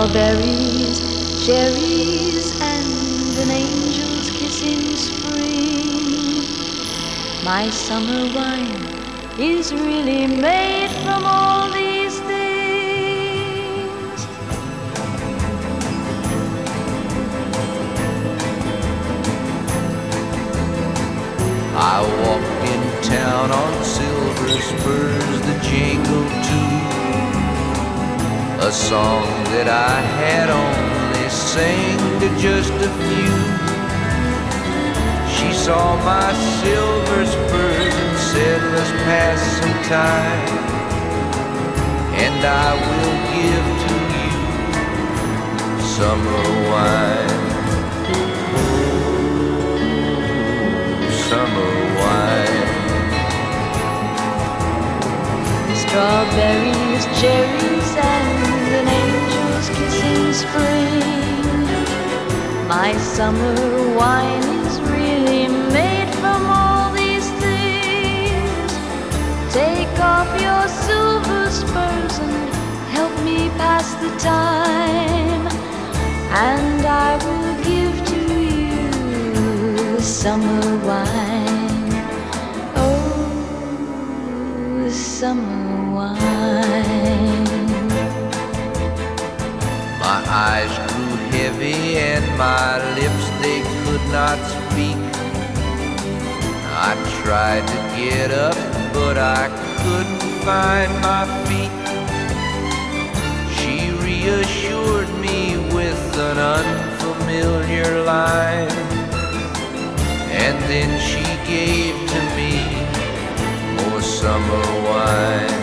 Strawberries, cherries, and an angel's kiss in spring. My summer wine is really made from all these things. I walked in town on silver spurs that jingle too, a song that I had only sang to just a few. She saw my silver spurs and said, let's pass some time, and I will give to you summer wine. Summer wine. Strawberries, cherries, and an angel's kiss in spring. My summer wine is really made from all these things. Take off your silver spurs and help me pass the time, and I will give to you summer wine. Oh, summer wine. My eyes grew heavy and my lips, they could not speak. I tried to get up, but I couldn't find my feet. She reassured me with an unfamiliar line, and then she gave to me more summer wine.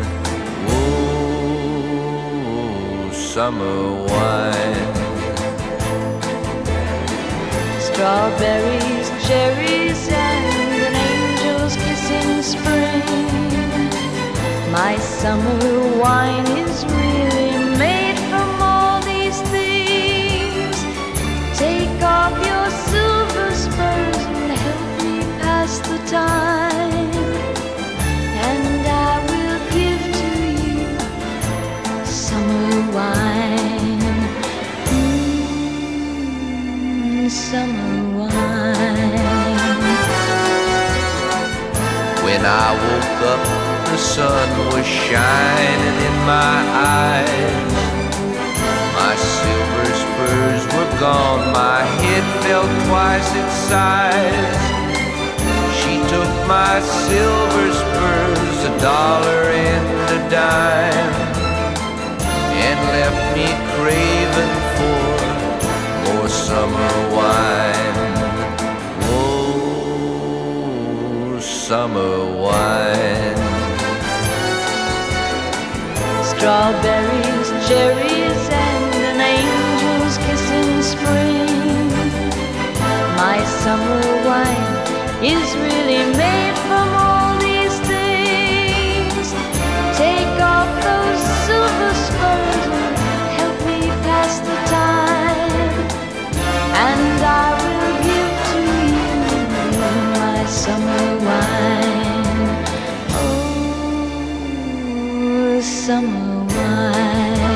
Oh, summer wine. Strawberries, cherries, and an angel's kiss in spring. My summer wine is really made from all these things. Take off your silver spurs and help me pass the time, and I will give to you summer wine. Summer wine. When I woke up, the sun was shining in my eyes. My silver spurs were gone, my head felt twice its size. She took my silver spurs, $1 and a dime, and left me craving for more summer wine. Oh, summer wine. Strawberries, cherries, and an angel's kiss in spring. My summer wine is really made from all these things. Take off those silver spurs and help me pass the time, and I will give to you my summer wine. Oh, summer wine.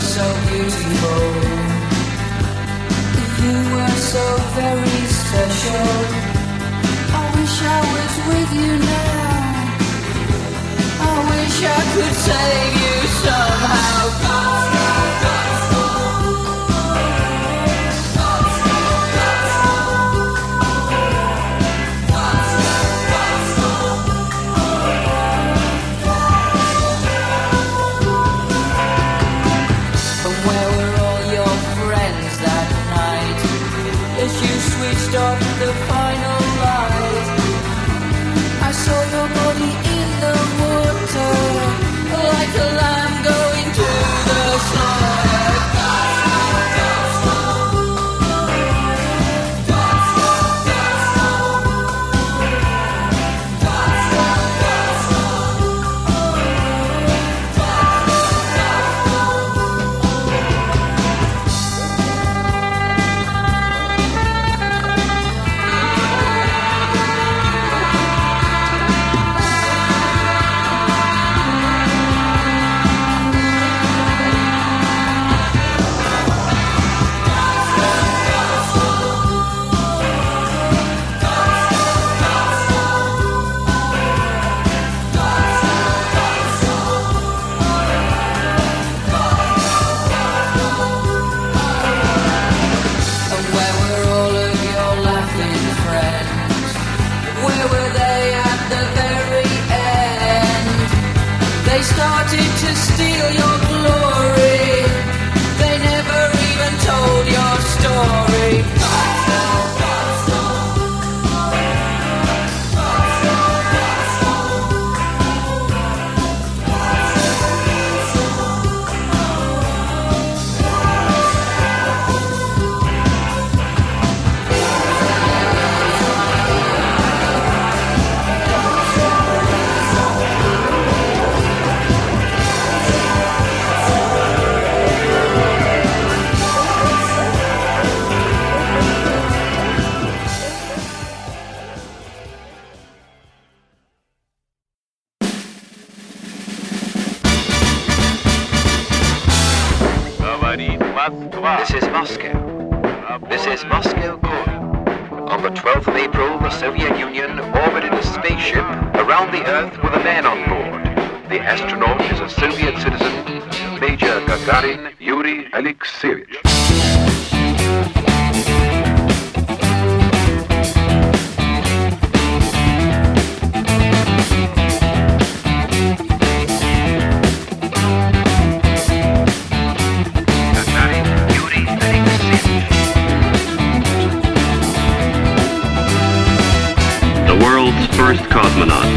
so beautiful. You were so very special. I wish I was with you now. I wish I could save you somehow. Switched off the final light. I saw your body in the water, like a lamb going to the slaughter. This is Moscow. This is Moscow calling. On the 12th of April, the Soviet Union orbited a spaceship around the Earth with a man on board. The astronaut is a Soviet citizen, Major Gagarin Yuri Alexeyevich. First cosmonaut.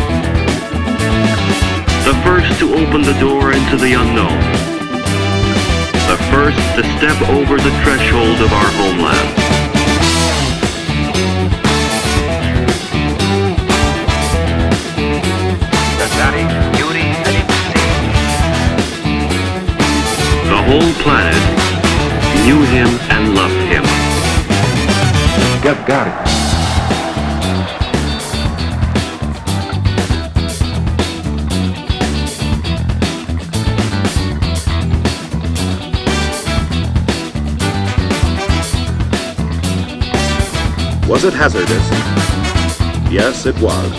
The first to open the door into the unknown. The first to step over the threshold of our homeland. The whole planet knew him and loved him. Gagarin. Was it hazardous? Yes, it was.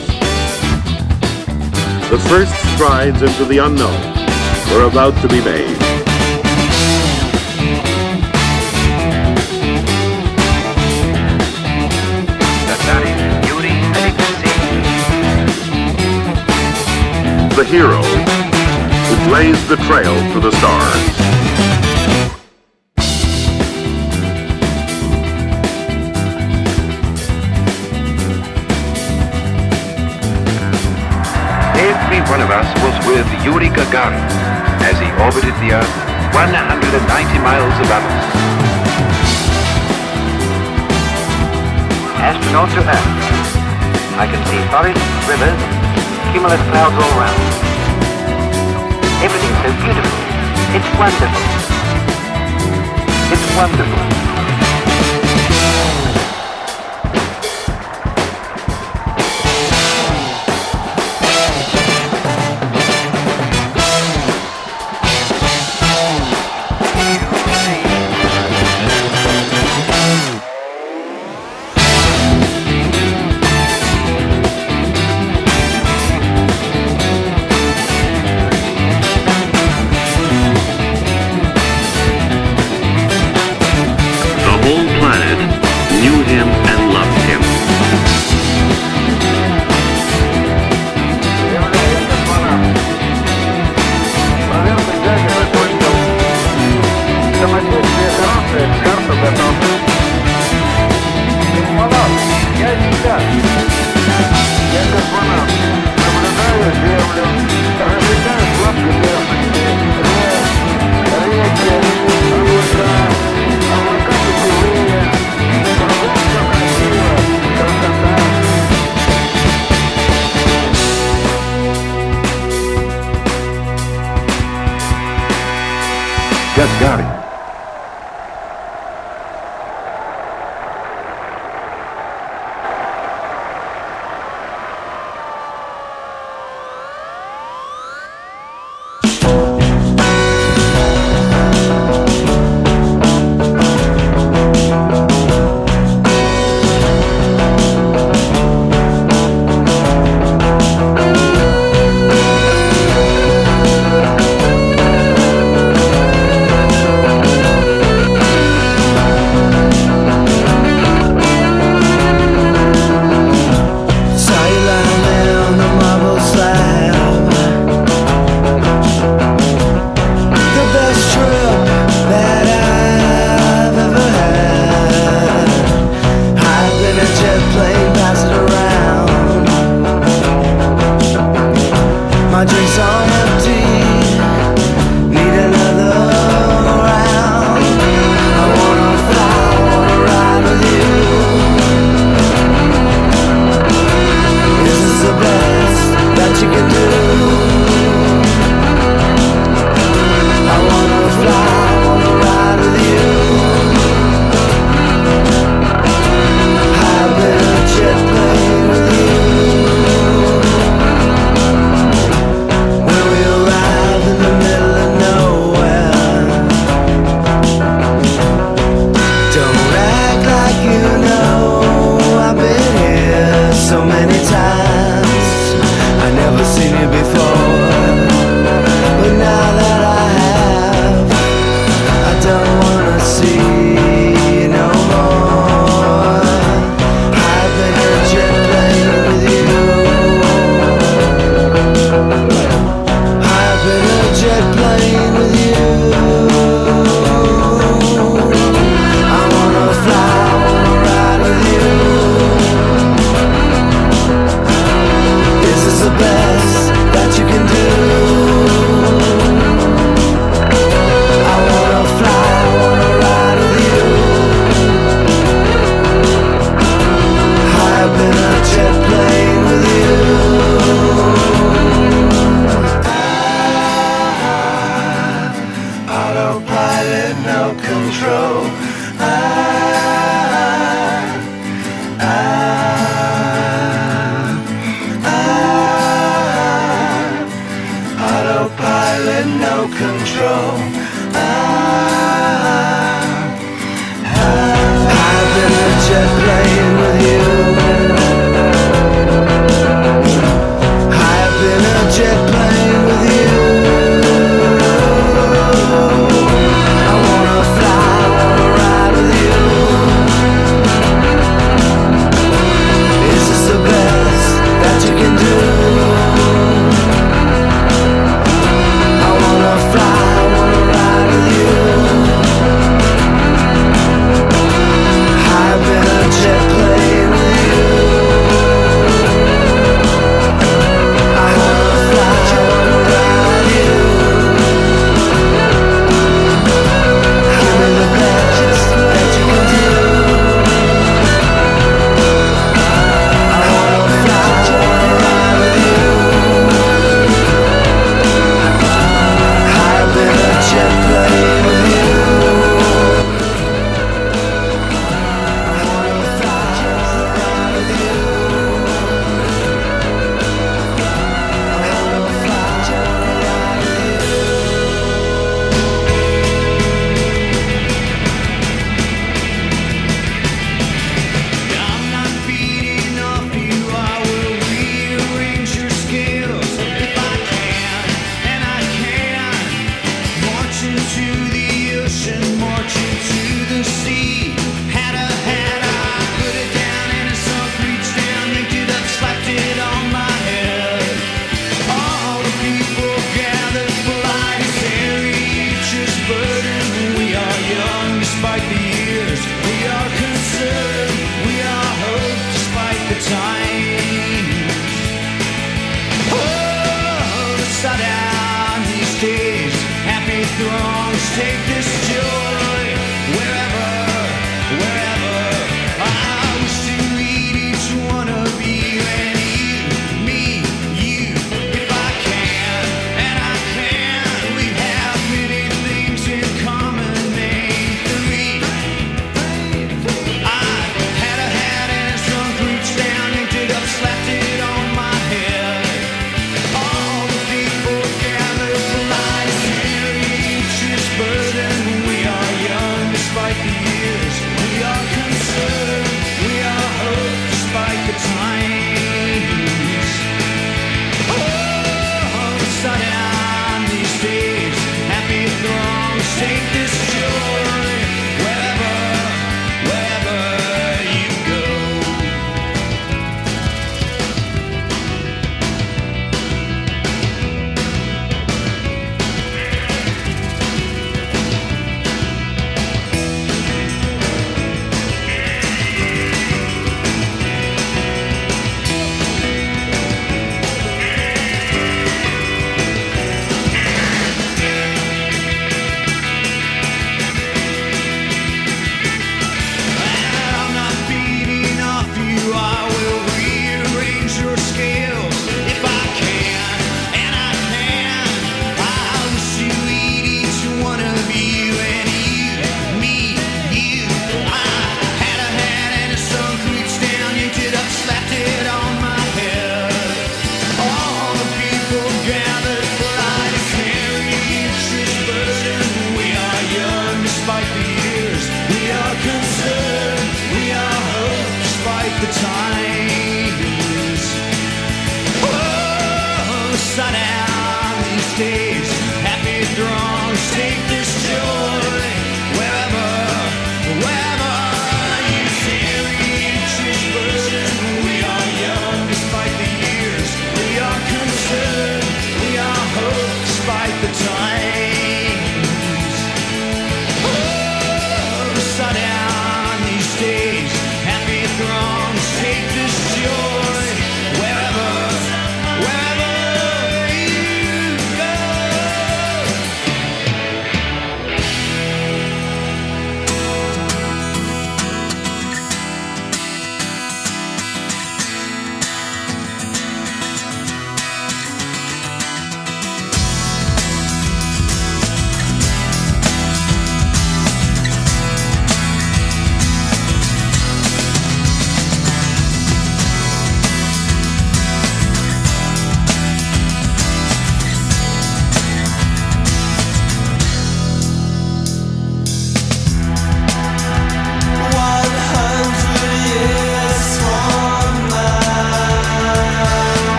The first strides into the unknown were about to be made. The hero who blazed the trail to the stars. Every one of us was with Yuri Gagarin as he orbited the Earth 190 miles above us. Astronaut to Earth. I can see forests, rivers, cumulus clouds all around. Everything's so beautiful. It's wonderful. It's wonderful. Autopilot, no control. Autopilot, no control. I've been a jet plane with you. I've been a jet plane with you. I wanna fly, wanna ride with you. Is this the best that you can do? I wanna fly, wanna ride with you. I've been a jet plane with you. I wanna fly, wanna ride with you. Give me the best that you can do. I wanna fly, wanna ride with you. I've been a jet plane with you. Take this joy wherever, wherever. I wish to meet each one of you and you, me, you, if I can, and I can. We have many things in common, name 3. I had a hat and some roots down, yanked it up, slapped it on my head. All the people gather for life, carry each burden. We are young despite the years. We are concerned. We are hope despite the times. Oh, sundown these days. Happy throngs take this joy wherever, wherever you go.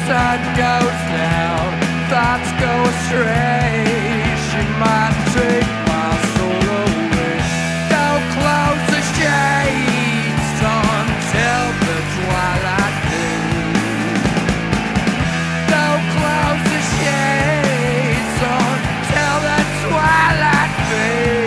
sun goes down, thoughts go astray. She might take my soul away. Don't close the shades until the twilight fades. Don't close the shades until the twilight fades.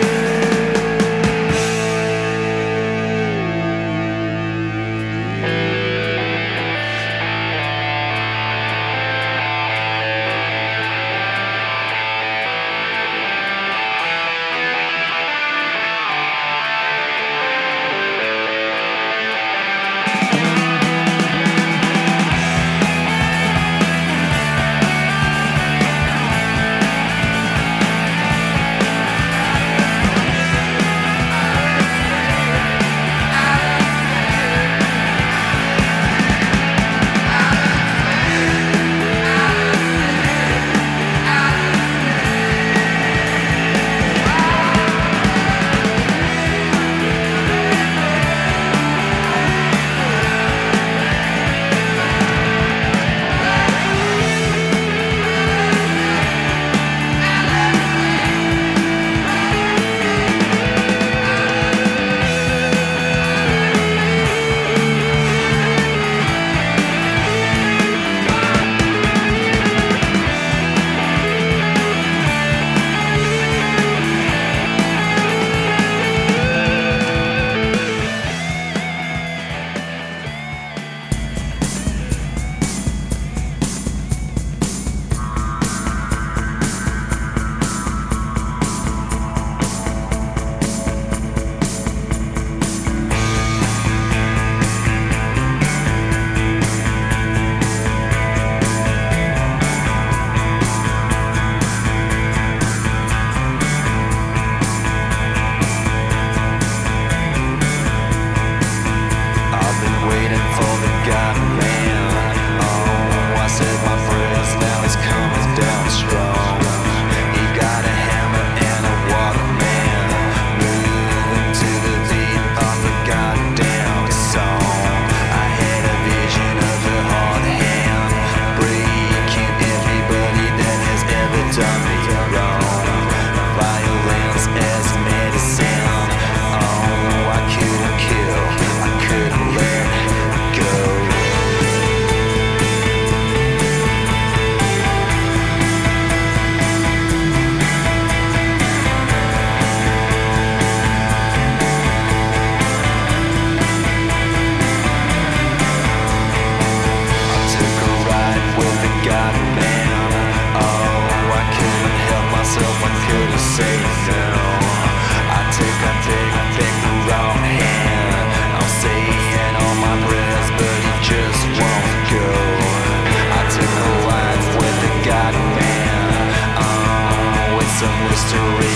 Some mystery.